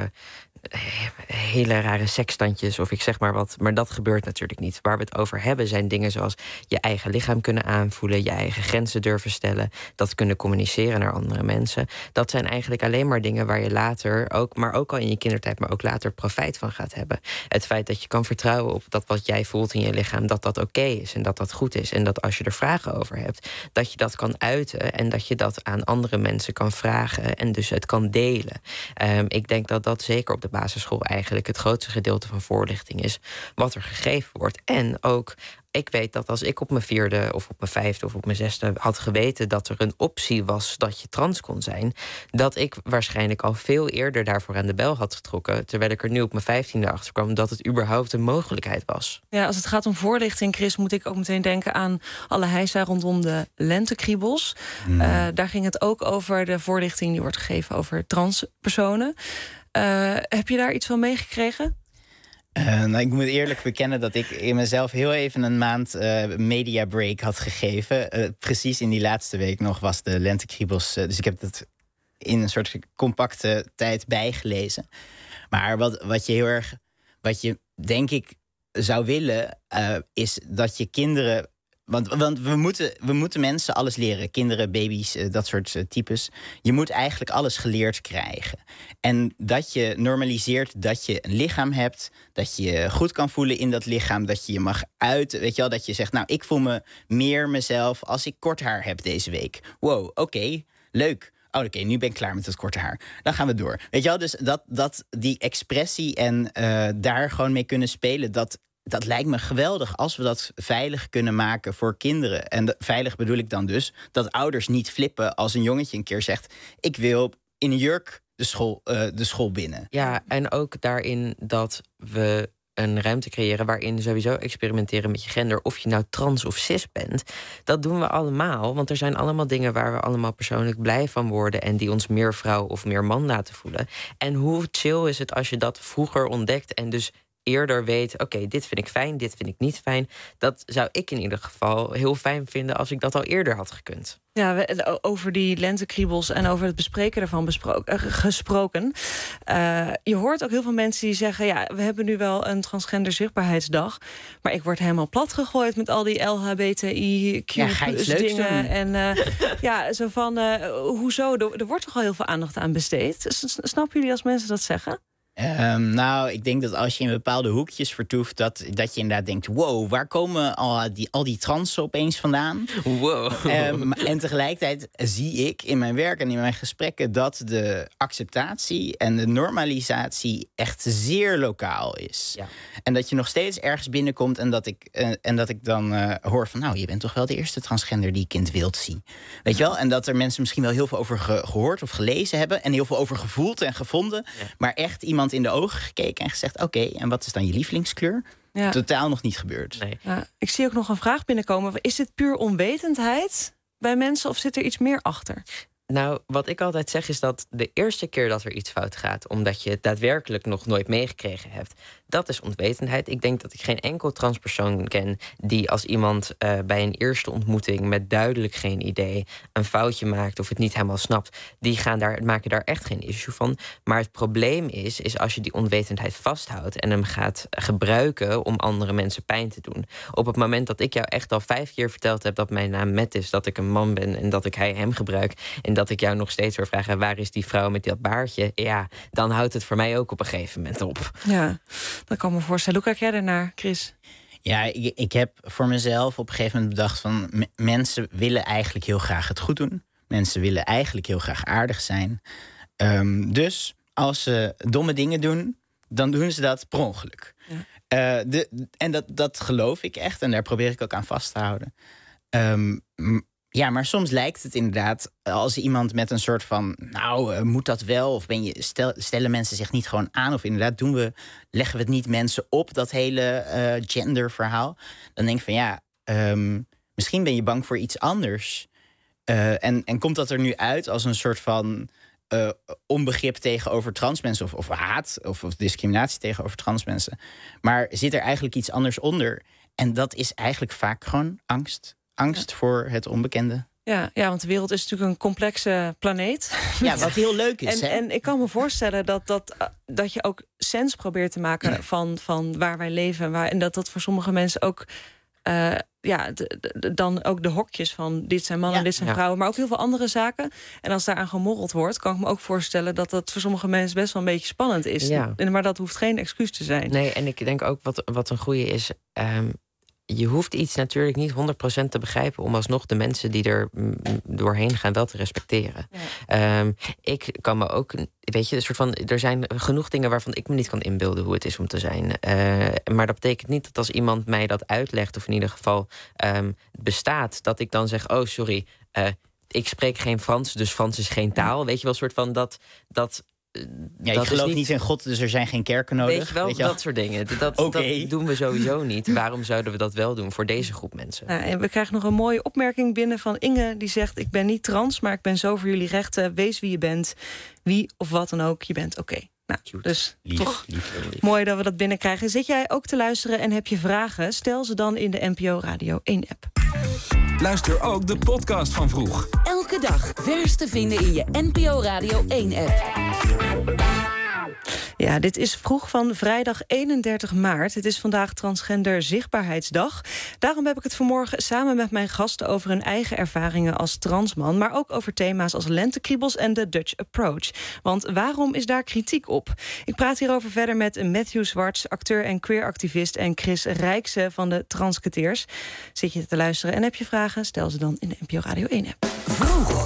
hele rare seksstandjes of ik zeg maar wat, maar dat gebeurt natuurlijk niet. Waar we het over hebben zijn dingen zoals je eigen lichaam kunnen aanvoelen, je eigen grenzen durven stellen, dat kunnen communiceren naar andere mensen. Dat zijn eigenlijk alleen maar dingen waar je later ook, maar ook al in je kindertijd, maar ook later profijt van gaat hebben. Het feit dat je kan vertrouwen op dat wat jij voelt in je lichaam, dat dat oké is en dat dat goed is. En dat als je er vragen over hebt, dat je dat kan uiten en dat je dat aan andere mensen kan vragen en dus het kan delen. Um, ik denk dat dat zeker op de basisschool eigenlijk het grootste gedeelte van voorlichting is wat er gegeven wordt. En ook, ik weet dat als ik op mijn vierde of op mijn vijfde of op mijn zesde had geweten dat er een optie was dat je trans kon zijn, dat ik waarschijnlijk al veel eerder daarvoor aan de bel had getrokken, terwijl ik er nu op mijn vijftiende achter kwam dat het überhaupt een mogelijkheid was. Ja, als het gaat om voorlichting, Chris, moet ik ook meteen denken aan alle heisa rondom de lentekriebels. Mm. Uh, daar ging het ook over de voorlichting die wordt gegeven over transpersonen. Uh, heb je daar iets van meegekregen? Uh, nou, ik moet eerlijk bekennen dat ik in mezelf heel even een maand uh, media break had gegeven. Uh, precies in die laatste week nog was de lentekriebels. Uh, dus ik heb dat in een soort compacte tijd bijgelezen. Maar wat, wat je heel erg, wat je denk ik zou willen, uh, is dat je kinderen Want, want we, moeten, we moeten mensen alles leren. Kinderen, baby's, uh, dat soort uh, types. Je moet eigenlijk alles geleerd krijgen. En dat je normaliseert dat je een lichaam hebt. Dat je je goed kan voelen in dat lichaam. Dat je je mag uiten. Weet je wel, dat je zegt, nou, ik voel me meer mezelf als ik kort haar heb deze week. Wow, oké, okay, leuk. Oh, oké, okay, nu ben ik klaar met het korte haar. Dan gaan we door. Weet je wel, dus dat, dat die expressie en uh, daar gewoon mee kunnen spelen, dat, dat lijkt me geweldig als we dat veilig kunnen maken voor kinderen. En de, veilig bedoel ik dan dus dat ouders niet flippen als een jongetje een keer zegt, ik wil in een jurk de school, uh, de school binnen. Ja, en ook daarin dat we een ruimte creëren waarin sowieso experimenteren met je gender, of je nou trans of cis bent. Dat doen we allemaal, want er zijn allemaal dingen waar we allemaal persoonlijk blij van worden en die ons meer vrouw of meer man laten voelen. En hoe chill is het als je dat vroeger ontdekt en dus eerder weet, oké, okay, dit vind ik fijn, dit vind ik niet fijn. Dat zou ik in ieder geval heel fijn vinden als ik dat al eerder had gekund. Ja, we, over die lentekriebels en over het bespreken ervan besproken, uh, gesproken. Uh, je hoort ook heel veel mensen die zeggen, ja, we hebben nu wel een transgender zichtbaarheidsdag, maar ik word helemaal plat gegooid met al die L H B T I Q ja, ga je iets leuks dingen. doen? En uh, ja, zo van, uh, hoezo? Er, er wordt toch al heel veel aandacht aan besteed. S- snappen jullie als mensen dat zeggen? Um, nou, ik denk dat als je in bepaalde hoekjes vertoeft, dat, dat je inderdaad denkt, wow, waar komen al die, al die transen opeens vandaan? Wow. Um, en tegelijkertijd zie ik in mijn werk en in mijn gesprekken dat de acceptatie en de normalisatie echt zeer lokaal is. Ja. En dat je nog steeds ergens binnenkomt en dat ik, uh, en dat ik dan uh, hoor van, nou, je bent toch wel de eerste transgender die ik in het wild zie. Weet je wel? En dat er mensen misschien wel heel veel over ge- gehoord of gelezen hebben en heel veel over gevoeld en gevonden, ja. maar echt iemand in de ogen gekeken en gezegd, oké, okay, en wat is dan je lievelingskleur? Ja. Totaal nog niet gebeurd. Nee. Ja, ik zie ook nog een vraag binnenkomen. Is dit puur onwetendheid bij mensen of zit er iets meer achter? Nou, wat ik altijd zeg is dat de eerste keer dat er iets fout gaat, omdat je het daadwerkelijk nog nooit meegekregen hebt, dat is onwetendheid. Ik denk dat ik geen enkel transpersoon ken die als iemand uh, bij een eerste ontmoeting met duidelijk geen idee een foutje maakt of het niet helemaal snapt, die gaan daar, maken daar echt geen issue van. Maar het probleem is, is als je die onwetendheid vasthoudt en hem gaat gebruiken om andere mensen pijn te doen. Op het moment dat ik jou echt al vijf keer verteld heb dat mijn naam Matt is, dat ik een man ben en dat ik hij hem gebruik en dat ik jou nog steeds wil vragen, waar is die vrouw met dat baardje? Ja, dan houdt het voor mij ook op een gegeven moment op. Ja, dat kan me voorstellen. Hoe kijk jij ernaar, Chris? Ja, ik, ik heb voor mezelf op een gegeven moment bedacht van, m- mensen willen eigenlijk heel graag het goed doen. Mensen willen eigenlijk heel graag aardig zijn. Um, dus als ze domme dingen doen, dan doen ze dat per ongeluk. Ja. Uh, de, en dat, dat geloof ik echt en daar probeer ik ook aan vast te houden. Um, m- Ja, maar soms lijkt het inderdaad als iemand met een soort van, nou, uh, moet dat wel? Of ben je, stel, stellen mensen zich niet gewoon aan? Of inderdaad doen we, leggen we het niet mensen op, dat hele uh, genderverhaal? Dan denk ik van, ja, um, misschien ben je bang voor iets anders. Uh, en, en komt dat er nu uit als een soort van uh, onbegrip tegenover trans mensen? Of, of haat of, of discriminatie tegenover trans mensen? Maar zit er eigenlijk iets anders onder? En dat is eigenlijk vaak gewoon angst. Angst ja. voor het onbekende. Ja, ja, want de wereld is natuurlijk een complexe planeet. Ja, wat heel leuk is. En, hè? en ik kan me voorstellen dat, dat, dat je ook sens probeert te maken ja. van, van waar wij leven. Waar, en dat dat voor sommige mensen ook, uh, ja, de, de, dan ook de hokjes van dit zijn mannen, ja. dit zijn ja. vrouwen. Maar ook heel veel andere zaken. En als daaraan gemorreld wordt, kan ik me ook voorstellen dat dat voor sommige mensen best wel een beetje spannend is. Ja. Maar dat hoeft geen excuus te zijn. Nee, en ik denk ook wat, wat een goede is. Um, Je hoeft iets natuurlijk niet honderd procent te begrijpen om alsnog de mensen die er doorheen gaan wel te respecteren. Ja. Um, ik kan me ook, weet je, een soort van, er zijn genoeg dingen waarvan ik me niet kan inbeelden hoe het is om te zijn. Uh, maar dat betekent niet dat als iemand mij dat uitlegt, of in ieder geval um, bestaat, dat ik dan zeg, oh sorry, uh, ik spreek geen Frans, dus Frans is geen taal. Ja. Weet je wel, een soort van dat. dat Ja, ik geloof niet... niet in God, dus er zijn geen kerken nodig. Weet je wel, weet je wel? Dat soort dingen. Dat, okay. dat doen we sowieso niet. Waarom zouden we dat wel doen voor deze groep mensen? Ja, en we krijgen nog een mooie opmerking binnen van Inge. Die zegt, ik ben niet trans, maar ik ben zo voor jullie rechten. Wees wie je bent. Wie of wat dan ook, je bent oké. Okay. Nou, dus lief, toch lief, lief. mooi dat we dat binnenkrijgen. Zit jij ook te luisteren en heb je vragen? Stel ze dan in de N P O Radio één app. Luister ook de podcast van Vroeg. Elke dag vers te vinden in je N P O Radio één app. Ja, dit is vroeg van vrijdag eenendertig maart. Het is vandaag Transgender Zichtbaarheidsdag. Daarom heb ik het vanmorgen samen met mijn gasten over hun eigen ervaringen als transman, maar ook over thema's als lentekriebels en de Dutch Approach. Want waarom is daar kritiek op? Ik praat hierover verder met Matthew Zwarts, acteur en queeractivist, en Chris Rijkse van de Transketeers. Zit je te luisteren en heb je vragen? Stel ze dan in de N P O Radio één app. Vroeg.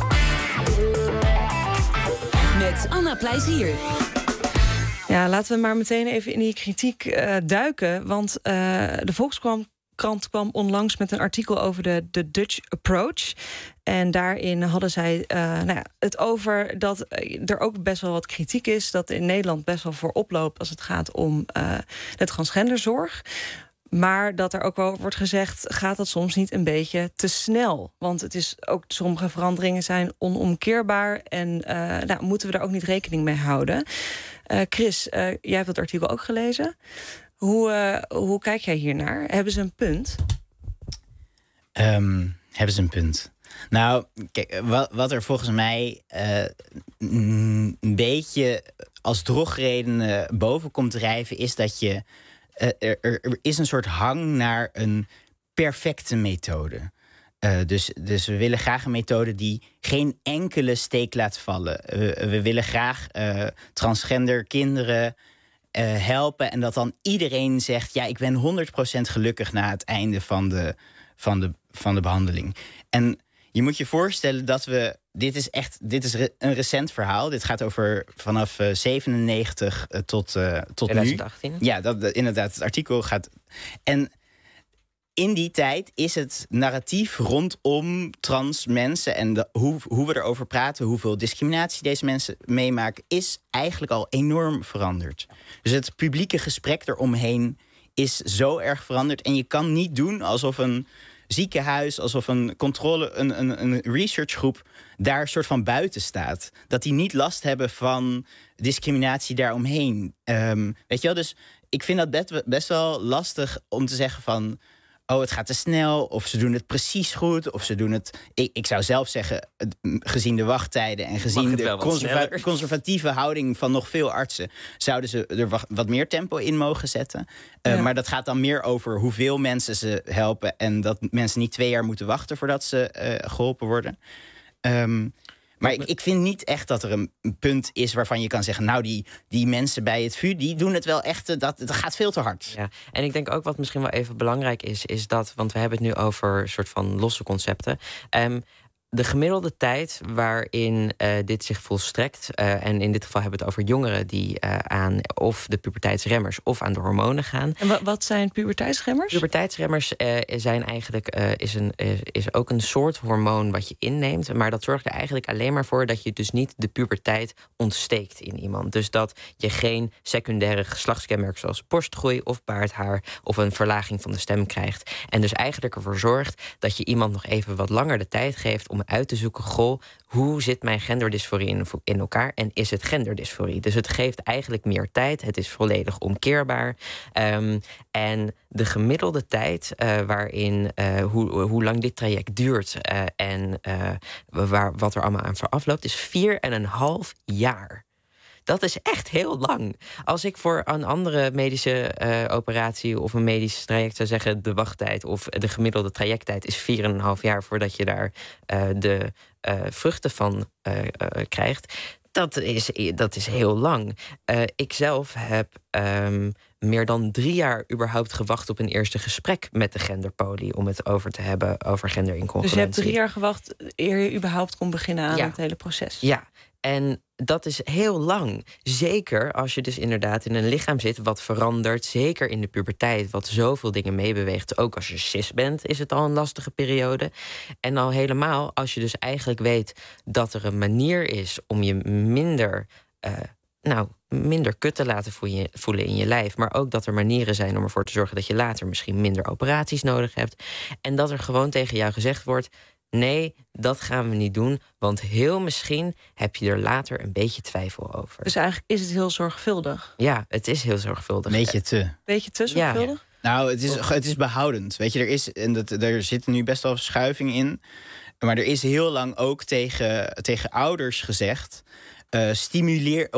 Met Anna Plezier. Ja, laten we maar meteen even in die kritiek uh, duiken. Want uh, de Volkskrant kwam onlangs met een artikel over de, de Dutch Approach. En daarin hadden zij uh, nou ja, het over dat er ook best wel wat kritiek is, dat in Nederland best wel voor oploopt als het gaat om uh, de transgenderzorg. Maar dat er ook wel wordt gezegd, gaat dat soms niet een beetje te snel? Want het is ook, sommige veranderingen zijn onomkeerbaar en uh, nou, moeten we daar ook niet rekening mee houden. Uh, Chris, uh, jij hebt het artikel ook gelezen. Hoe, uh, hoe kijk jij hiernaar? Hebben ze een punt? Um, hebben ze een punt? Nou, kijk, wat, wat er volgens mij uh, een beetje als drogreden boven komt drijven, is dat je Uh, er, er is een soort hang naar een perfecte methode. Uh, dus, dus we willen graag een methode die geen enkele steek laat vallen. Uh, we willen graag uh, transgender kinderen uh, helpen en dat dan iedereen zegt, ja, ik ben honderd procent gelukkig na het einde van de, van de, van de behandeling. En je moet je voorstellen dat we, dit is echt, dit is re, een recent verhaal. Dit gaat over vanaf uh, zevenennegentig uh, tot, uh, tot twintig achttien. Nu. Ja, dat, inderdaad, het artikel gaat. En in die tijd is het narratief rondom trans mensen en de, hoe, hoe we erover praten, hoeveel discriminatie deze mensen meemaken, is eigenlijk al enorm veranderd. Dus het publieke gesprek eromheen is zo erg veranderd. En je kan niet doen alsof een ziekenhuis, alsof een controle, een, een, een researchgroep daar een soort van buiten staat. Dat die niet last hebben van discriminatie daaromheen. Um, weet je wel, dus ik vind dat best, best wel lastig om te zeggen van, oh, het gaat te snel, of ze doen het precies goed, of ze doen het. Ik, ik zou zelf zeggen, gezien de wachttijden en gezien de conserva- conservatieve houding van nog veel artsen, zouden ze er wat, wat meer tempo in mogen zetten. Uh, ja. Maar dat gaat dan meer over hoeveel mensen ze helpen en dat mensen niet twee jaar moeten wachten voordat ze uh, geholpen worden. Um, Maar ik, ik vind niet echt dat er een punt is waarvan je kan zeggen, nou, die, die mensen bij het V U, die doen het wel echt, dat, dat gaat veel te hard. Ja, en ik denk ook wat misschien wel even belangrijk is, is dat, want we hebben het nu over een soort van losse concepten. Um, De gemiddelde tijd waarin uh, dit zich volstrekt, uh, en in dit geval hebben we het over jongeren die uh, aan of de puberteitsremmers of aan de hormonen gaan. En wat, wat zijn puberteitsremmers? Puberteitsremmers uh, zijn eigenlijk uh, is, een, is, is ook een soort hormoon wat je inneemt, maar dat zorgt er eigenlijk alleen maar voor dat je dus niet de puberteit ontsteekt in iemand. Dus dat je geen secundaire geslachtskenmerken zoals borstgroei of baardhaar of een verlaging van de stem krijgt. En dus eigenlijk ervoor zorgt dat je iemand nog even wat langer de tijd geeft om uit te zoeken, goh, hoe zit mijn genderdysforie in, in elkaar en is het genderdysforie? Dus het geeft eigenlijk meer tijd, het is volledig omkeerbaar. Um, en de gemiddelde tijd uh, waarin, uh, hoe, hoe lang dit traject duurt uh, en uh, waar, wat er allemaal aan vooraf loopt, is vier en een half jaar. Dat is echt heel lang. Als ik voor een andere medische uh, operatie of een medisch traject zou zeggen, de wachttijd of de gemiddelde trajecttijd is vier en een half jaar voordat je daar uh, de uh, vruchten van uh, uh, krijgt. Dat is, dat is heel lang. Uh, ik zelf heb um, meer dan drie jaar überhaupt gewacht op een eerste gesprek met de genderpoli om het over te hebben over genderincongruentie. Dus je hebt drie jaar gewacht eer je überhaupt kon beginnen aan ja. het hele proces? Ja. En dat is heel lang. Zeker als je dus inderdaad in een lichaam zit wat verandert. Zeker in de puberteit, wat zoveel dingen meebeweegt. Ook als je cis bent, is het al een lastige periode. En al helemaal als je dus eigenlijk weet dat er een manier is om je minder, uh, nou, minder kut te laten voelen in je lijf. Maar ook dat er manieren zijn om ervoor te zorgen dat je later misschien minder operaties nodig hebt. En dat er gewoon tegen jou gezegd wordt, nee, dat gaan we niet doen, want heel misschien heb je er later een beetje twijfel over. Dus eigenlijk is het heel zorgvuldig? Ja, het is heel zorgvuldig. Beetje te. Beetje te zorgvuldig? Ja. Nou, het is, het is behoudend. Weet je, er, is, en dat, er zit nu best wel verschuiving in. Maar er is heel lang ook tegen, tegen ouders gezegd, Uh, stimuleer of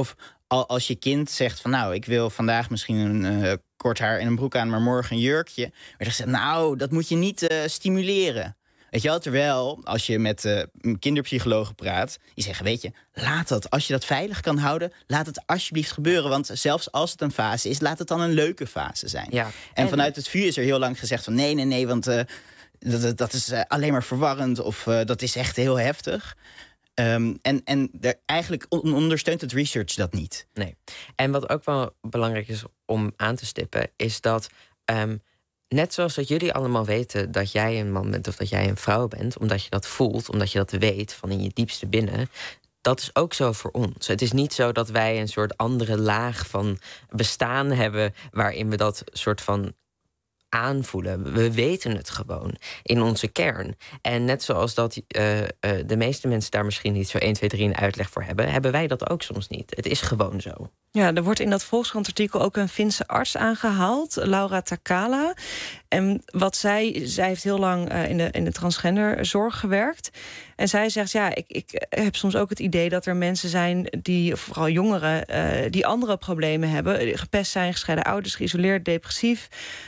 al, als je kind zegt van nou, ik wil vandaag misschien een uh, kort haar en een broek aan, maar morgen een jurkje. Maar dan zegt nou, dat moet je niet uh, stimuleren. Weet je wel, terwijl als je met uh, kinderpsychologen praat, die zeggen, weet je, laat dat. Als je dat veilig kan houden, laat het alsjeblieft gebeuren. Want zelfs als het een fase is, laat het dan een leuke fase zijn. Ja. En, en vanuit het V U is er heel lang gezegd van nee, nee, nee, want uh, dat, dat is uh, alleen maar verwarrend of uh, dat is echt heel heftig. Um, en en er, eigenlijk ondersteunt het research dat niet. Nee. En wat ook wel belangrijk is om aan te stippen, is dat Um, net zoals dat jullie allemaal weten dat jij een man bent of dat jij een vrouw bent, omdat je dat voelt, omdat je dat weet van in je diepste binnen, dat is ook zo voor ons. Het is niet zo dat wij een soort andere laag van bestaan hebben waarin we dat soort van aanvoelen. We weten het gewoon in onze kern. En net zoals dat uh, uh, de meeste mensen daar misschien niet zo één, twee, drie een uitleg voor hebben, hebben wij dat ook soms niet. Het is gewoon zo. Ja, er wordt in dat Volkskrant-artikel ook een Finse arts aangehaald, Laura Takala. En wat zij, zij heeft heel lang uh, in de, in de transgenderzorg gewerkt. En zij zegt, ja, ik, ik heb soms ook het idee dat er mensen zijn die, vooral jongeren, uh, die andere problemen hebben, gepest zijn, gescheiden ouders, geïsoleerd, depressief.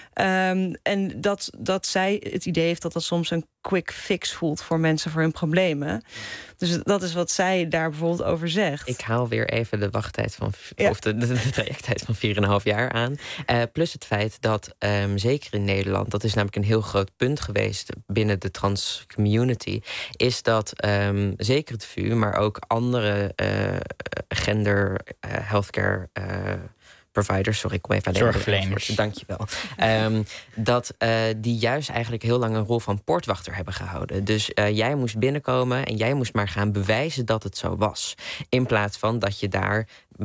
Um, en dat, dat zij het idee heeft dat dat soms een quick fix voelt voor mensen voor hun problemen. Dus dat is wat zij daar bijvoorbeeld over zegt. Ik haal weer even de wachttijd van, ja. of de, de, de trajecttijd van vier en een half jaar aan. Uh, plus het feit dat, um, zeker in Nederland, dat is namelijk een heel groot punt geweest binnen de trans community, is dat um, zeker het V U, maar ook andere uh, gender uh, healthcare uh, providers, sorry, ik kom even alleen zorgverleners. Dank je wel. Um, dat uh, die juist eigenlijk heel lang een rol van poortwachter hebben gehouden. Dus uh, jij moest binnenkomen en jij moest maar gaan bewijzen dat het zo was. In plaats van dat je daar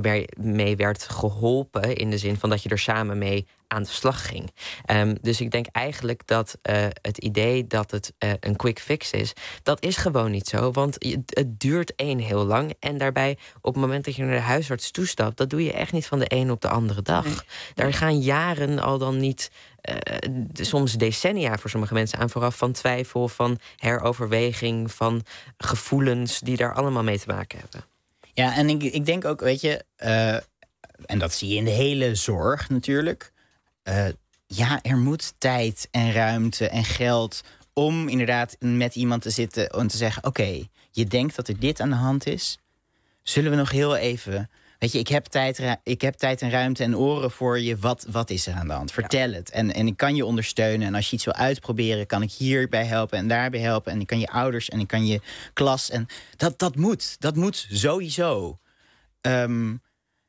mee werd geholpen in de zin van dat je er samen mee aan de slag ging. Um, dus ik denk eigenlijk dat uh, het idee dat het uh, een quick fix is, dat is gewoon niet zo. Want het duurt één heel lang. En daarbij, op het moment dat je naar de huisarts toestapt, dat doe je echt niet van de een op de andere dag. Nee. Daar gaan jaren al dan niet, uh, soms decennia voor sommige mensen aan vooraf, van twijfel, van heroverweging, van gevoelens die daar allemaal mee te maken hebben. Ja, en ik, ik denk ook, weet je, uh, en dat zie je in de hele zorg natuurlijk. Uh, ja, er moet tijd en ruimte en geld om inderdaad met iemand te zitten en te zeggen, oké, okay, je denkt dat er dit aan de hand is. Zullen we nog heel even, weet je, ik heb tijd, ik heb tijd en ruimte en oren voor je. Wat, wat is er aan de hand? Vertel ja. het. En, en ik kan je ondersteunen. En als je iets wil uitproberen, kan ik hierbij helpen en daarbij helpen. En ik kan je ouders en ik kan je klas. En dat, dat moet. Dat moet sowieso. Um,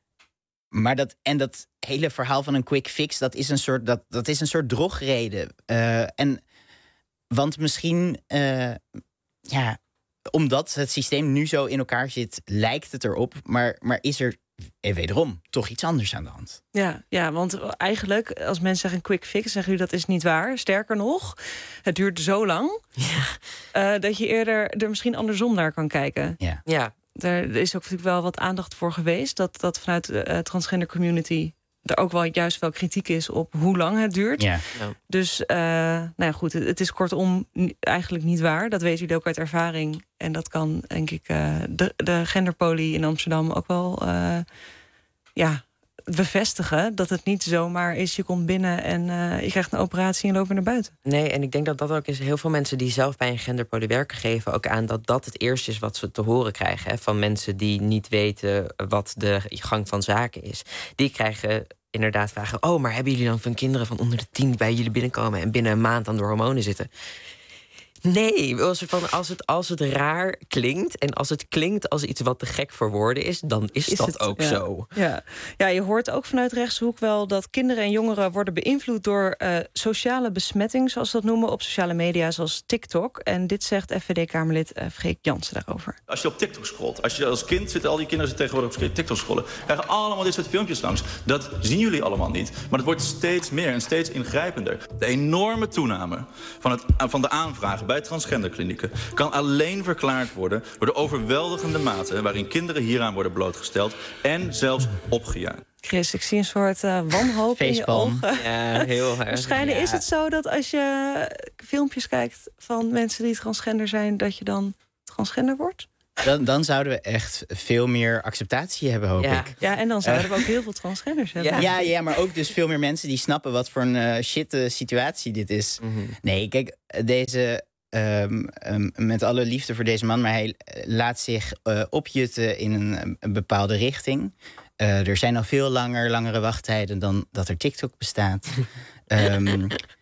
maar dat, en dat hele verhaal van een quick fix, dat is een soort, dat, dat is een soort drogreden. Uh, en, want misschien, uh, ja, omdat het systeem nu zo in elkaar zit, lijkt het erop. Maar, maar is er, en wederom, toch iets anders aan de hand? Ja, ja, want eigenlijk, als mensen zeggen quick fix, zeggen jullie dat is niet waar. Sterker nog, het duurt zo lang ja. uh, dat je eerder er misschien andersom naar kan kijken. Ja. Ja. Er is ook natuurlijk wel wat aandacht voor geweest, dat, dat vanuit de uh, transgender community er ook wel juist wel kritiek is op hoe lang het duurt. Ja. Ja. Dus, uh, nou ja, goed, het, het is kortom eigenlijk niet waar. Dat weten jullie ook uit ervaring. En dat kan, denk ik, uh, de, de genderpolie in Amsterdam ook wel uh, ja, bevestigen. Dat het niet zomaar is, je komt binnen en uh, je krijgt een operatie en lopen naar buiten. Nee, en ik denk dat dat ook is. Heel veel mensen die zelf bij een genderpolie werken, geven ook aan dat dat het eerste is wat ze te horen krijgen. Hè, van mensen die niet weten wat de gang van zaken is. Die krijgen inderdaad vragen, oh, maar hebben jullie dan van kinderen van onder de tien die bij jullie binnenkomen en binnen een maand dan door hormonen zitten? Nee, als het, van, als, het, als het raar klinkt en als het klinkt als iets wat te gek voor woorden is, dan is, is dat het, ook ja. zo. Ja. ja, je hoort ook vanuit rechtshoek wel dat kinderen en jongeren worden beïnvloed door uh, sociale besmetting, zoals ze dat noemen, op sociale media zoals TikTok. En dit zegt F V D-Kamerlid uh, Freek Jansen daarover. Als je op TikTok scrolt, als je als kind zit, al die kinderen zitten tegenwoordig op TikTok scrollen, krijgen allemaal dit soort filmpjes langs. Dat zien jullie allemaal niet, maar het wordt steeds meer en steeds ingrijpender. De enorme toename van, het, van de aanvragen bij transgenderklinieken kan alleen verklaard worden door de overweldigende mate waarin kinderen hieraan worden blootgesteld en zelfs opgejaagd. Chris, ik zie een soort uh, wanhoop in je ogen. Ja, heel erg. Waarschijnlijk ja. is het zo dat als je filmpjes kijkt van mensen die transgender zijn, dat je dan transgender wordt? Dan, dan zouden we echt veel meer acceptatie hebben, hoop ja. ik. Ja, en dan zouden we ook heel veel transgenders hebben. Ja, ja, ja, maar ook dus veel meer mensen die snappen wat voor een uh, shit uh, situatie dit is. Mm-hmm. Nee, kijk, deze... Um, um, met alle liefde voor deze man, maar hij laat zich uh, opjutten in een, een bepaalde richting. Uh, er zijn al veel langer, langere wachttijden dan dat er TikTok bestaat. um,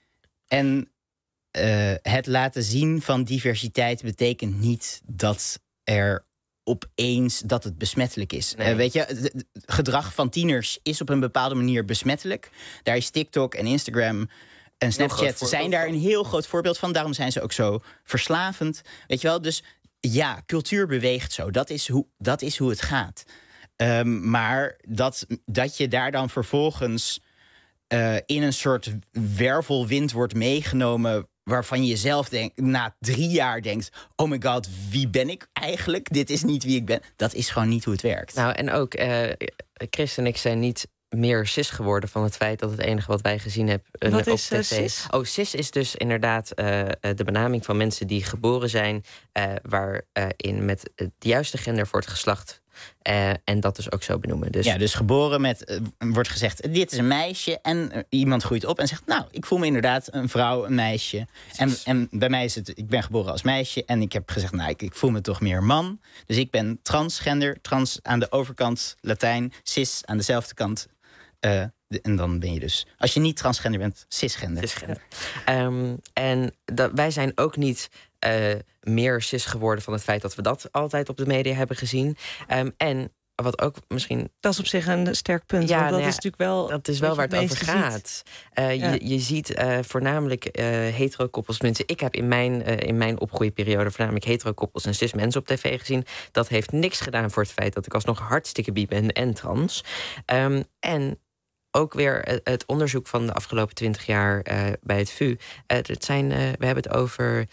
en uh, het laten zien van diversiteit betekent niet dat er opeens dat het besmettelijk is. Nee. Uh, weet je, het gedrag van tieners is op een bepaalde manier besmettelijk. Daar is TikTok en Instagram en Snapchat zijn daar een heel groot voorbeeld van. Daarom zijn ze ook zo verslavend. Weet je wel, dus ja, cultuur beweegt zo. Dat is hoe, dat is hoe het gaat. Um, maar dat, dat je daar dan vervolgens uh, in een soort wervelwind wordt meegenomen, waarvan je zelf denkt, na drie jaar denkt, oh my god, wie ben ik eigenlijk? Dit is niet wie ik ben. Dat is gewoon niet hoe het werkt. Nou, en ook, uh, Chris en ik zijn niet meer cis geworden van het feit dat het enige wat wij gezien hebben uh, wat op is, tv. Uh, cis? Oh, cis is dus inderdaad uh, de benaming van mensen die geboren zijn, uh, waarin uh, met het juiste gender voor het geslacht. Uh, en dat dus ook zo benoemen. Dus... Ja, dus geboren met, uh, wordt gezegd, dit is een meisje. En uh, iemand groeit op en zegt, nou, ik voel me inderdaad een vrouw, een meisje. En, en bij mij is het, ik ben geboren als meisje. En ik heb gezegd, nou, ik, ik voel me toch meer man. Dus ik ben transgender, trans aan de overkant Latijn, cis aan dezelfde kant. Uh, de, en dan ben je dus, als je niet transgender bent, cisgender. cisgender. Um, en dat, wij zijn ook niet uh, meer cis geworden van het feit dat we dat altijd op de media hebben gezien. Um, en wat ook misschien... Dat is op zich een sterk punt. Ja, want dat nou ja, is natuurlijk wel... Dat is wel waar het over gaat. Uh, ja. je, je ziet uh, voornamelijk uh, hetero-koppels. Tenminste, ik heb in mijn, uh, in mijn opgroeiperiode voornamelijk hetero-koppels en cis mensen op tv gezien. Dat heeft niks gedaan voor het feit dat ik alsnog hartstikke bi ben en trans. Um, en ook weer het onderzoek van de afgelopen twintig jaar uh, bij het V U. Uh, het zijn, uh, we hebben het over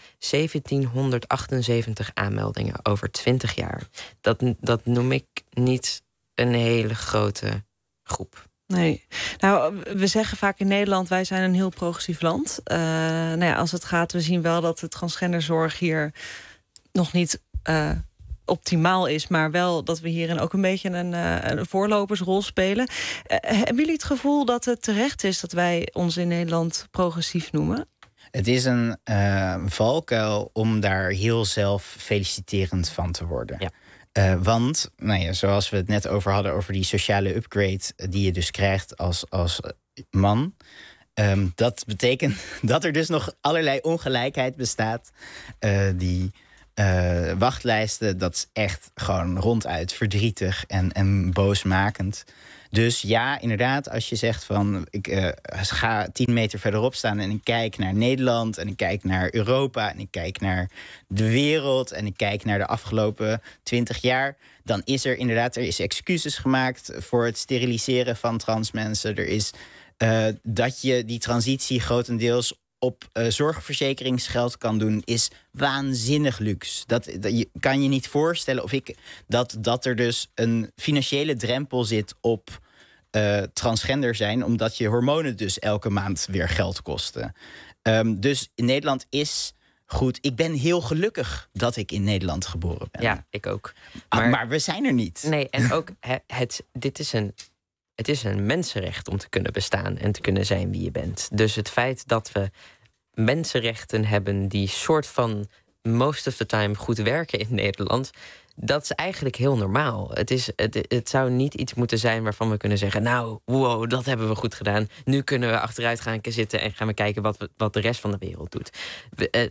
zeventienhonderdachtenzeventig aanmeldingen over twintig jaar. Dat, dat noem ik niet een hele grote groep. Nee. Nou, we zeggen vaak in Nederland, wij zijn een heel progressief land. Uh, nou ja, als het gaat, we zien wel dat de transgenderzorg hier nog niet Uh, optimaal is, maar wel dat we hierin ook een beetje een, uh, een voorlopersrol spelen. Uh, hebben jullie het gevoel dat het terecht is dat wij ons in Nederland progressief noemen? Het is een uh, valkuil om daar heel zelf feliciterend van te worden. Ja. Uh, want, nou ja, zoals we het net over hadden, over die sociale upgrade die je dus krijgt als, als man. Um, dat betekent dat er dus nog allerlei ongelijkheid bestaat. Uh, die Uh, wachtlijsten, dat is echt gewoon ronduit verdrietig en, en boosmakend. Dus ja, inderdaad, als je zegt van ik uh, ga tien meter verderop staan en ik kijk naar Nederland en ik kijk naar Europa en ik kijk naar de wereld en ik kijk naar de afgelopen twintig jaar, dan is er inderdaad, er is excuses gemaakt voor het steriliseren van trans mensen. Er is uh, dat je die transitie grotendeels op uh, zorgverzekeringsgeld kan doen, is waanzinnig luxe. Dat, dat je kan je niet voorstellen of ik dat, dat er dus een financiële drempel zit op uh, transgender zijn, omdat je hormonen dus elke maand weer geld kosten. Um, dus in Nederland is goed. Ik ben heel gelukkig dat ik in Nederland geboren ben. Ja, ik ook. Maar, ah, maar we zijn er niet. Nee, en ook het, het, dit is een. Het is een mensenrecht om te kunnen bestaan en te kunnen zijn wie je bent. Dus het feit dat we mensenrechten hebben die soort van most of the time goed werken in Nederland, dat is eigenlijk heel normaal. Het, is, het, het zou niet iets moeten zijn waarvan we kunnen zeggen, nou, wow, dat hebben we goed gedaan. Nu kunnen we achteruit gaan zitten en gaan we kijken wat, we, wat de rest van de wereld doet. We,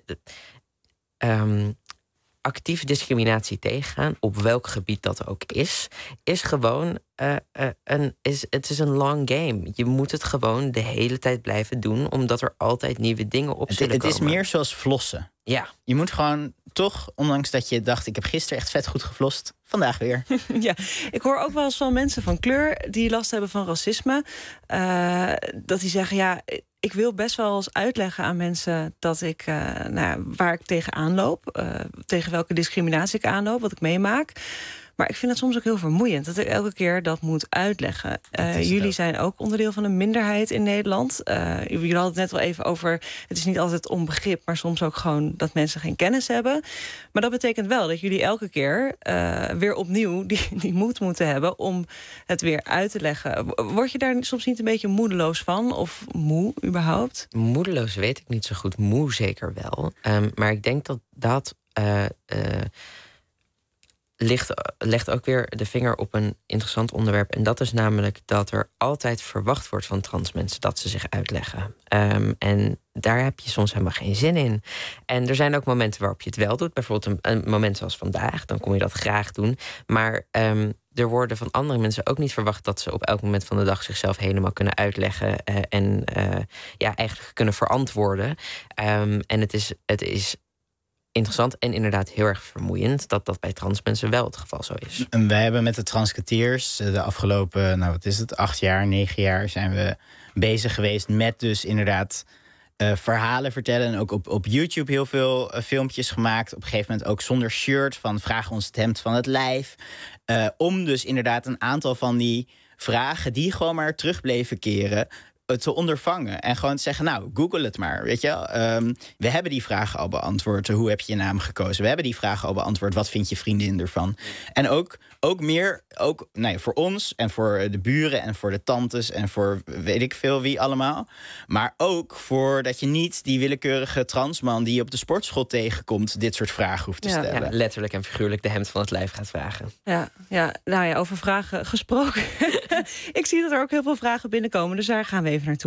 uh, um, actief discriminatie tegengaan, op welk gebied dat ook is, is gewoon uh, uh, een, is, het is een long game. Je moet het gewoon de hele tijd blijven doen, omdat er altijd nieuwe dingen op zullen het, komen. Het is meer zoals flossen. Ja. Je moet gewoon toch, ondanks dat je dacht, ik heb gisteren echt vet goed geflost, vandaag weer. Ja, ik hoor ook wel eens van mensen van kleur die last hebben van racisme, uh, dat die zeggen, ja, ik wil best wel eens uitleggen aan mensen dat ik, uh, nou, waar ik tegenaan loop, uh, tegen welke discriminatie ik aanloop, wat ik meemaak. Maar ik vind het soms ook heel vermoeiend dat ik elke keer dat moet uitleggen. Uh, jullie ook. zijn ook onderdeel van een minderheid in Nederland. Uh, jullie hadden het net wel even over, het is niet altijd onbegrip, maar soms ook gewoon dat mensen geen kennis hebben. Maar dat betekent wel dat jullie elke keer uh, weer opnieuw die, die moed moeten hebben om het weer uit te leggen. Word je daar soms niet een beetje moedeloos van? Of moe überhaupt? Moedeloos weet ik niet zo goed. Moe zeker wel. Um, maar ik denk dat dat uh, uh, ligt, legt ook weer de vinger op een interessant onderwerp. En dat is namelijk dat er altijd verwacht wordt van trans mensen dat ze zich uitleggen. Um, en daar heb je soms helemaal geen zin in. En er zijn ook momenten waarop je het wel doet. Bijvoorbeeld een, een moment zoals vandaag. Dan kom je dat graag doen. Maar um, er worden van andere mensen ook niet verwacht dat ze op elk moment van de dag zichzelf helemaal kunnen uitleggen. Uh, en uh, ja, eigenlijk kunnen verantwoorden. Um, en het is, het is interessant en inderdaad heel erg vermoeiend dat dat bij trans mensen wel het geval zo is. En wij hebben met de transketeers de afgelopen, nou wat is het, acht jaar, negen jaar zijn we bezig geweest met dus inderdaad uh, verhalen vertellen. En ook op, op YouTube heel veel uh, filmpjes gemaakt. Op een gegeven moment ook zonder shirt van vraag ons het hemd van het lijf. Uh, om dus inderdaad een aantal van die vragen die gewoon maar terug bleven keren te ondervangen. En gewoon te zeggen, nou, google het maar. Weet je, um, we hebben die vragen al beantwoord. Hoe heb je je naam gekozen? We hebben die vragen al beantwoord. Wat vindt je vriendin ervan? En ook, ook meer, ook nou ja, voor ons en voor de buren en voor de tantes en voor weet ik veel wie allemaal. Maar ook voor dat je niet die willekeurige transman die je op de sportschool tegenkomt dit soort vragen hoeft te ja, stellen. Ja, letterlijk en figuurlijk de hemd van het lijf gaat vragen. Ja, ja, nou ja, over vragen gesproken. Ik zie dat er ook heel veel vragen binnenkomen, dus daar gaan we even naartoe.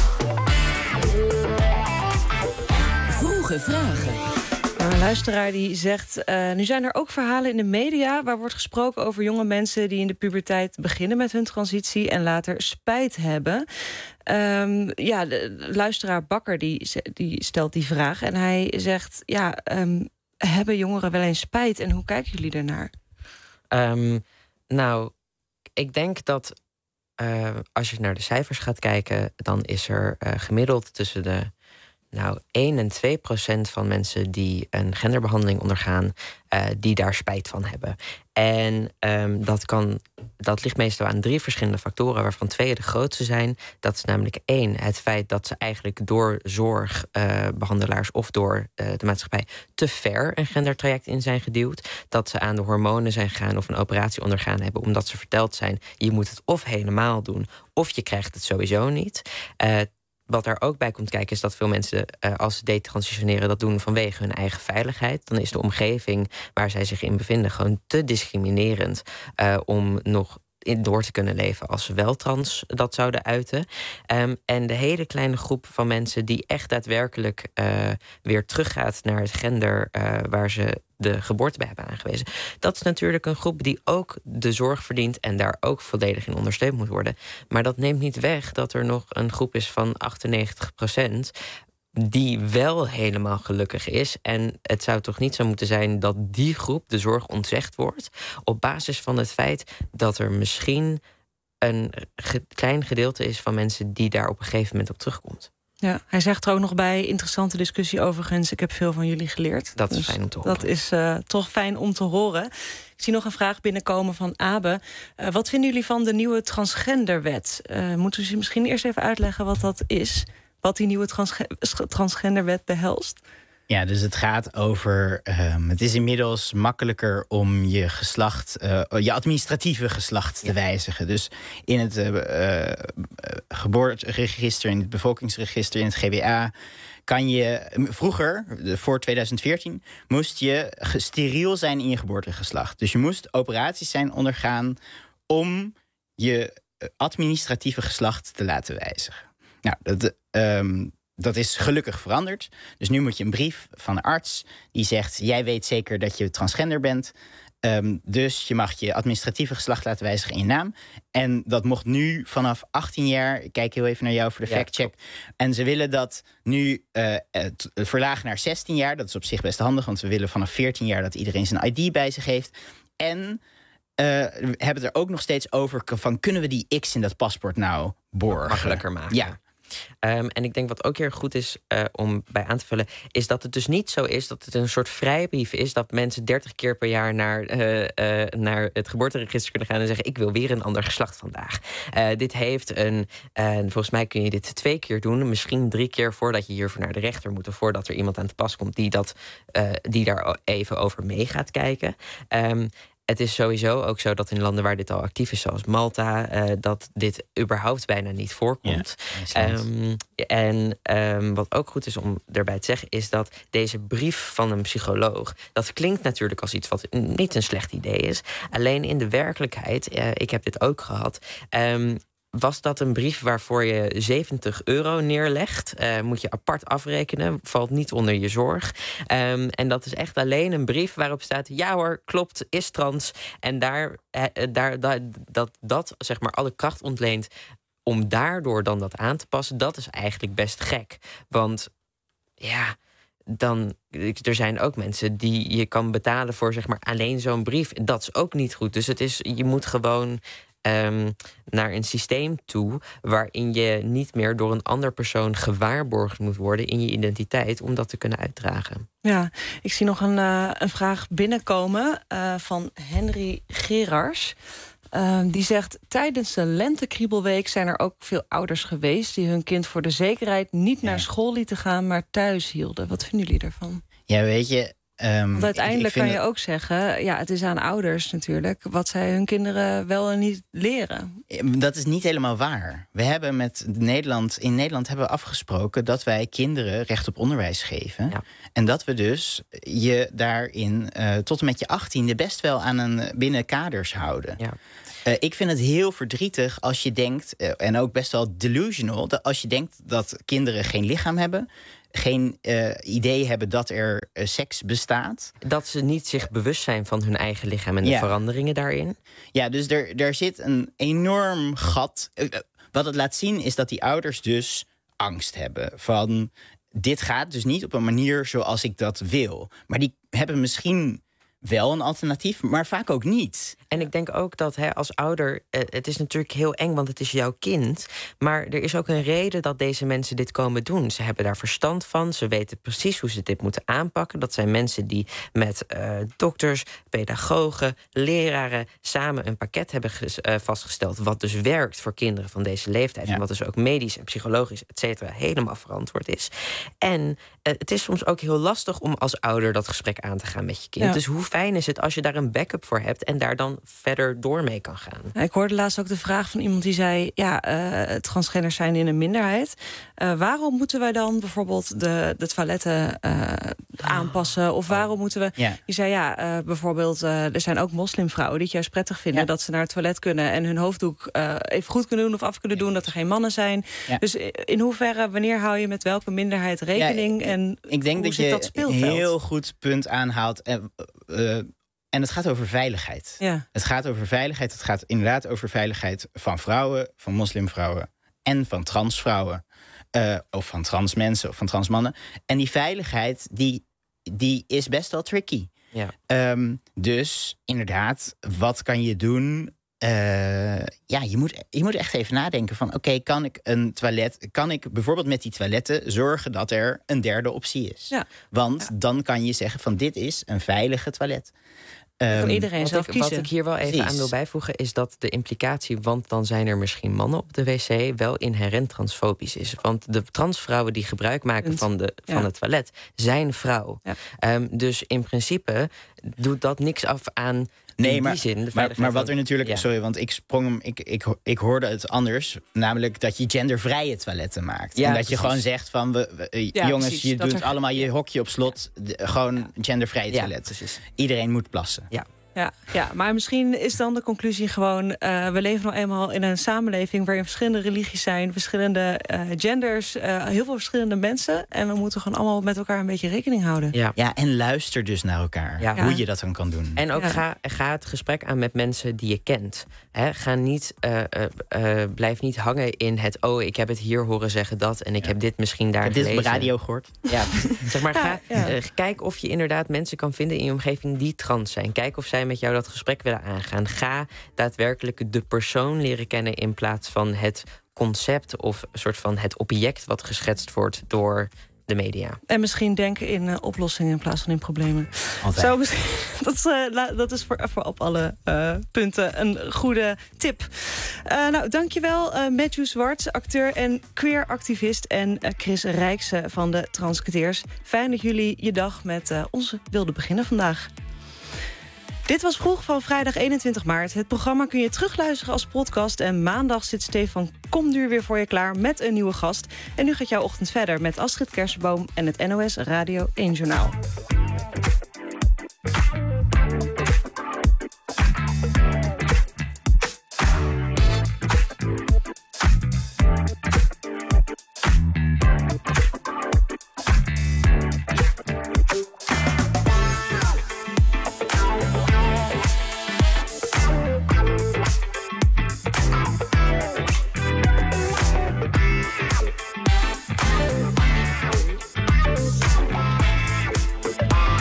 Vroege vragen. Een luisteraar die zegt, uh, nu zijn er ook verhalen in de media waar wordt gesproken over jonge mensen die in de puberteit beginnen met hun transitie en later spijt hebben. Um, ja, de luisteraar Bakker die, die stelt die vraag en hij zegt, ja, um, hebben jongeren wel eens spijt en hoe kijken jullie ernaar? Um, nou, ik denk dat uh, als je naar de cijfers gaat kijken, dan is er uh, gemiddeld tussen de nou, één en twee procent van mensen die een genderbehandeling ondergaan, uh, die daar spijt van hebben. En um, dat, kan, dat ligt meestal aan drie verschillende factoren, waarvan twee de grootste zijn. Dat is namelijk één, het feit dat ze eigenlijk door zorgbehandelaars uh, of door uh, de maatschappij te ver een gendertraject in zijn geduwd. Dat ze aan de hormonen zijn gegaan of een operatie ondergaan hebben, omdat ze verteld zijn, je moet het of helemaal doen, of je krijgt het sowieso niet. Uh, Wat er ook bij komt kijken is dat veel mensen, uh, als ze detransitioneren, dat doen vanwege hun eigen veiligheid. Dan is de omgeving waar zij zich in bevinden gewoon te discriminerend uh, om nog in door te kunnen leven als ze wel trans dat zouden uiten. Um, en de hele kleine groep van mensen die echt daadwerkelijk uh, weer teruggaat naar het gender uh, waar ze de geboorte bij hebben aangewezen. Dat is natuurlijk een groep die ook de zorg verdient en daar ook volledig in ondersteund moet worden. Maar dat neemt niet weg dat er nog een groep is van achtennegentig procent die wel helemaal gelukkig is. En het zou toch niet zo moeten zijn dat die groep de zorg ontzegd wordt op basis van het feit dat er misschien een ge- klein gedeelte is van mensen die daar op een gegeven moment op terugkomt. Ja, hij zegt er ook nog bij, interessante discussie overigens, ik heb veel van jullie geleerd. Dat is dus fijn om te horen. Dat is uh, toch fijn om te horen. Ik zie nog een vraag binnenkomen van Abe. Uh, wat vinden jullie van de nieuwe transgenderwet? Uh, moeten we misschien eerst even uitleggen wat dat is? Wat die nieuwe transge- transgenderwet behelst? Ja, dus het gaat over, um, het is inmiddels makkelijker om je geslacht, uh, je administratieve geslacht te ja. wijzigen. Dus in het uh, uh, geboorteregister, in het bevolkingsregister, in het G B A, kan je, vroeger, voor tweeduizend veertien, moest je steriel zijn in je geboortegeslacht. Dus je moest operaties zijn ondergaan om je administratieve geslacht te laten wijzigen. Nou, dat, um, dat is gelukkig veranderd. Dus nu moet je een brief van een arts die zegt, jij weet zeker dat je transgender bent. Um, dus je mag je administratieve geslacht laten wijzigen in je naam. En dat mocht nu vanaf achttien jaar. Ik kijk heel even naar jou voor de ja, factcheck. En ze willen dat nu uh, het verlagen naar zestien jaar. Dat is op zich best handig, want we willen vanaf veertien jaar dat iedereen zijn I D bij zich heeft. En uh, we hebben het er ook nog steeds over van, kunnen we die X in dat paspoort nou borgen? Makkelijker maken. Ja. Um, en ik denk wat ook heel erg goed is uh, om bij aan te vullen, is dat het dus niet zo is dat het een soort vrijbrief is dat mensen dertig keer per jaar naar, uh, uh, naar het geboorteregister kunnen gaan en zeggen: ik wil weer een ander geslacht vandaag. Uh, dit heeft een, uh, volgens mij kun je dit twee keer doen, misschien drie keer voordat je hiervoor naar de rechter moet of voordat er iemand aan te pas komt die, dat, uh, die daar even over mee gaat kijken. Um, Het is sowieso ook zo dat in landen waar dit al actief is, zoals Malta, uh, dat dit überhaupt bijna niet voorkomt. Ja, um, en um, wat ook goed is om erbij te zeggen, is dat deze brief van een psycholoog, dat klinkt natuurlijk als iets wat niet een slecht idee is. Alleen in de werkelijkheid, uh, ik heb dit ook gehad. Um, Was dat een brief waarvoor je zeventig euro neerlegt? Uh, moet je apart afrekenen, valt niet onder je zorg. Um, en dat is echt alleen een brief waarop staat: ja hoor, klopt, is trans. En daar, uh, daar, daar dat, dat zeg maar alle kracht ontleent om daardoor dan dat aan te passen, dat is eigenlijk best gek. Want ja, dan, er zijn ook mensen die je kan betalen voor zeg maar alleen zo'n brief. Dat is ook niet goed. Dus het is, je moet gewoon Um, naar een systeem toe waarin je niet meer door een ander persoon gewaarborgd moet worden in je identiteit om dat te kunnen uitdragen. Ja, ik zie nog een, uh, een vraag binnenkomen uh, van Henry Gerars. Uh, die zegt: tijdens de lentekriebelweek zijn er ook veel ouders geweest die hun kind voor de zekerheid niet ja. naar school lieten gaan, maar thuis hielden. Wat vinden jullie daarvan? Ja, weet je, Um, Want uiteindelijk kan je het... ook zeggen, ja, het is aan ouders natuurlijk wat zij hun kinderen wel en niet leren. Dat is niet helemaal waar. We hebben met Nederland, in Nederland hebben we afgesproken dat wij kinderen recht op onderwijs geven. Ja. En dat we dus je daarin uh, tot en met je achttiende best wel aan een binnen kaders houden. Ja. Uh, ik vind het heel verdrietig als je denkt, uh, en ook best wel delusional, dat als je denkt dat kinderen geen lichaam hebben, geen uh, idee hebben dat er uh, seks bestaat. Dat ze niet zich bewust zijn van hun eigen lichaam en de ja. veranderingen daarin. Ja, dus er, er zit een enorm gat. Uh, wat het laat zien is dat die ouders dus angst hebben van: dit gaat dus niet op een manier zoals ik dat wil. Maar die hebben misschien wel een alternatief, maar vaak ook niet. En ik denk ook dat hè, als ouder, eh, het is natuurlijk heel eng, want het is jouw kind. Maar er is ook een reden dat deze mensen dit komen doen. Ze hebben daar verstand van, ze weten precies hoe ze dit moeten aanpakken. Dat zijn mensen die met uh, dokters, pedagogen, leraren samen een pakket hebben ges, uh, vastgesteld, wat dus werkt voor kinderen van deze leeftijd. Ja. En wat dus ook medisch en psychologisch, et cetera, helemaal verantwoord is. En uh, het is soms ook heel lastig om als ouder dat gesprek aan te gaan met je kind. Ja. Dus hoe fijn is het als je daar een backup voor hebt en daar dan verder door mee kan gaan. Ja, ik hoorde laatst ook de vraag van iemand die zei: ja, uh, transgenders zijn in een minderheid. Uh, waarom moeten wij dan bijvoorbeeld de, de toiletten uh, aanpassen? Of waarom moeten we... Ja. Die zei ja, uh, bijvoorbeeld, uh, er zijn ook moslimvrouwen die het juist prettig vinden, ja, dat ze naar het toilet kunnen en hun hoofddoek uh, even goed kunnen doen of af kunnen doen, dat er geen mannen zijn. Ja. Dus in hoeverre, wanneer hou je met welke minderheid rekening? Ja, en ik denk dat je een heel goed punt aanhaalt. En, uh, En het gaat over veiligheid. Ja. Het gaat over veiligheid. Het gaat inderdaad over veiligheid van vrouwen, van moslimvrouwen en van transvrouwen. Uh, of van trans mensen of van trans mannen. En die veiligheid, die, die is best wel tricky. Ja. Um, dus inderdaad, wat kan je doen? Uh, ja, je moet, je moet echt even nadenken van: oké, okay, kan ik een toilet, kan ik bijvoorbeeld met die toiletten zorgen dat er een derde optie is? Ja. Want ja. dan kan je zeggen van: dit is een veilige toilet. Um, kan iedereen zelf ik, kiezen. Wat ik hier wel even Precies. aan wil bijvoegen is dat de implicatie, want dan zijn er misschien mannen op de wc, wel inherent transfobisch is. Want de transvrouwen die gebruik maken van, de, van ja. het toilet zijn vrouw. Ja. Um, dus in principe doet dat niks af aan. Nee, in maar, die zin, de maar, maar wat er natuurlijk... Ja. Sorry, want ik sprong hem... Ik, ik, ik hoorde het anders. Namelijk dat je gendervrije toiletten maakt. Ja, en dat precies. je gewoon zegt van... We, we, ja, jongens, precies, je doet er, allemaal je hokje op slot. De, gewoon ja. gendervrije toiletten. Ja, iedereen moet plassen. Ja. Ja, ja, maar misschien is dan de conclusie gewoon: uh, we leven nou eenmaal in een samenleving waarin verschillende religies zijn, verschillende uh, genders, uh, heel veel verschillende mensen. En we moeten gewoon allemaal met elkaar een beetje rekening houden. Ja, ja, en luister dus naar elkaar. Ja. Hoe je dat dan kan doen. En ook ja. ga, ga het gesprek aan met mensen die je kent. He, ga niet, uh, uh, uh, blijf niet hangen in het: oh, ik heb het hier horen zeggen dat en ik ja. heb dit misschien daar ik heb gelezen. Dit op de radio gehoord. Ja, zeg maar, ga, ja, ja. Uh, kijk of je inderdaad mensen kan vinden in je omgeving die trans zijn. Kijk of zij met jou dat gesprek willen aangaan. Ga daadwerkelijk de persoon leren kennen in plaats van het concept of een soort van het object wat geschetst wordt door de media. En misschien denken in uh, oplossingen in plaats van in problemen. Zo, misschien, dat is, uh, la, dat is voor, voor op alle uh, punten een goede tip. Uh, nou, dankjewel uh, Matthew Zwart, acteur en queer-activist... en uh, Chris Rijksen van de Transketeers. Fijn dat jullie je dag met uh, ons wilden beginnen vandaag. Dit was Vroeg van vrijdag eenentwintig maart. Het programma kun je terugluisteren als podcast. En maandag zit Stefan Komduur weer voor je klaar met een nieuwe gast. En nu gaat jouw ochtend verder met Astrid Kersenboom en het N O S Radio één Journaal.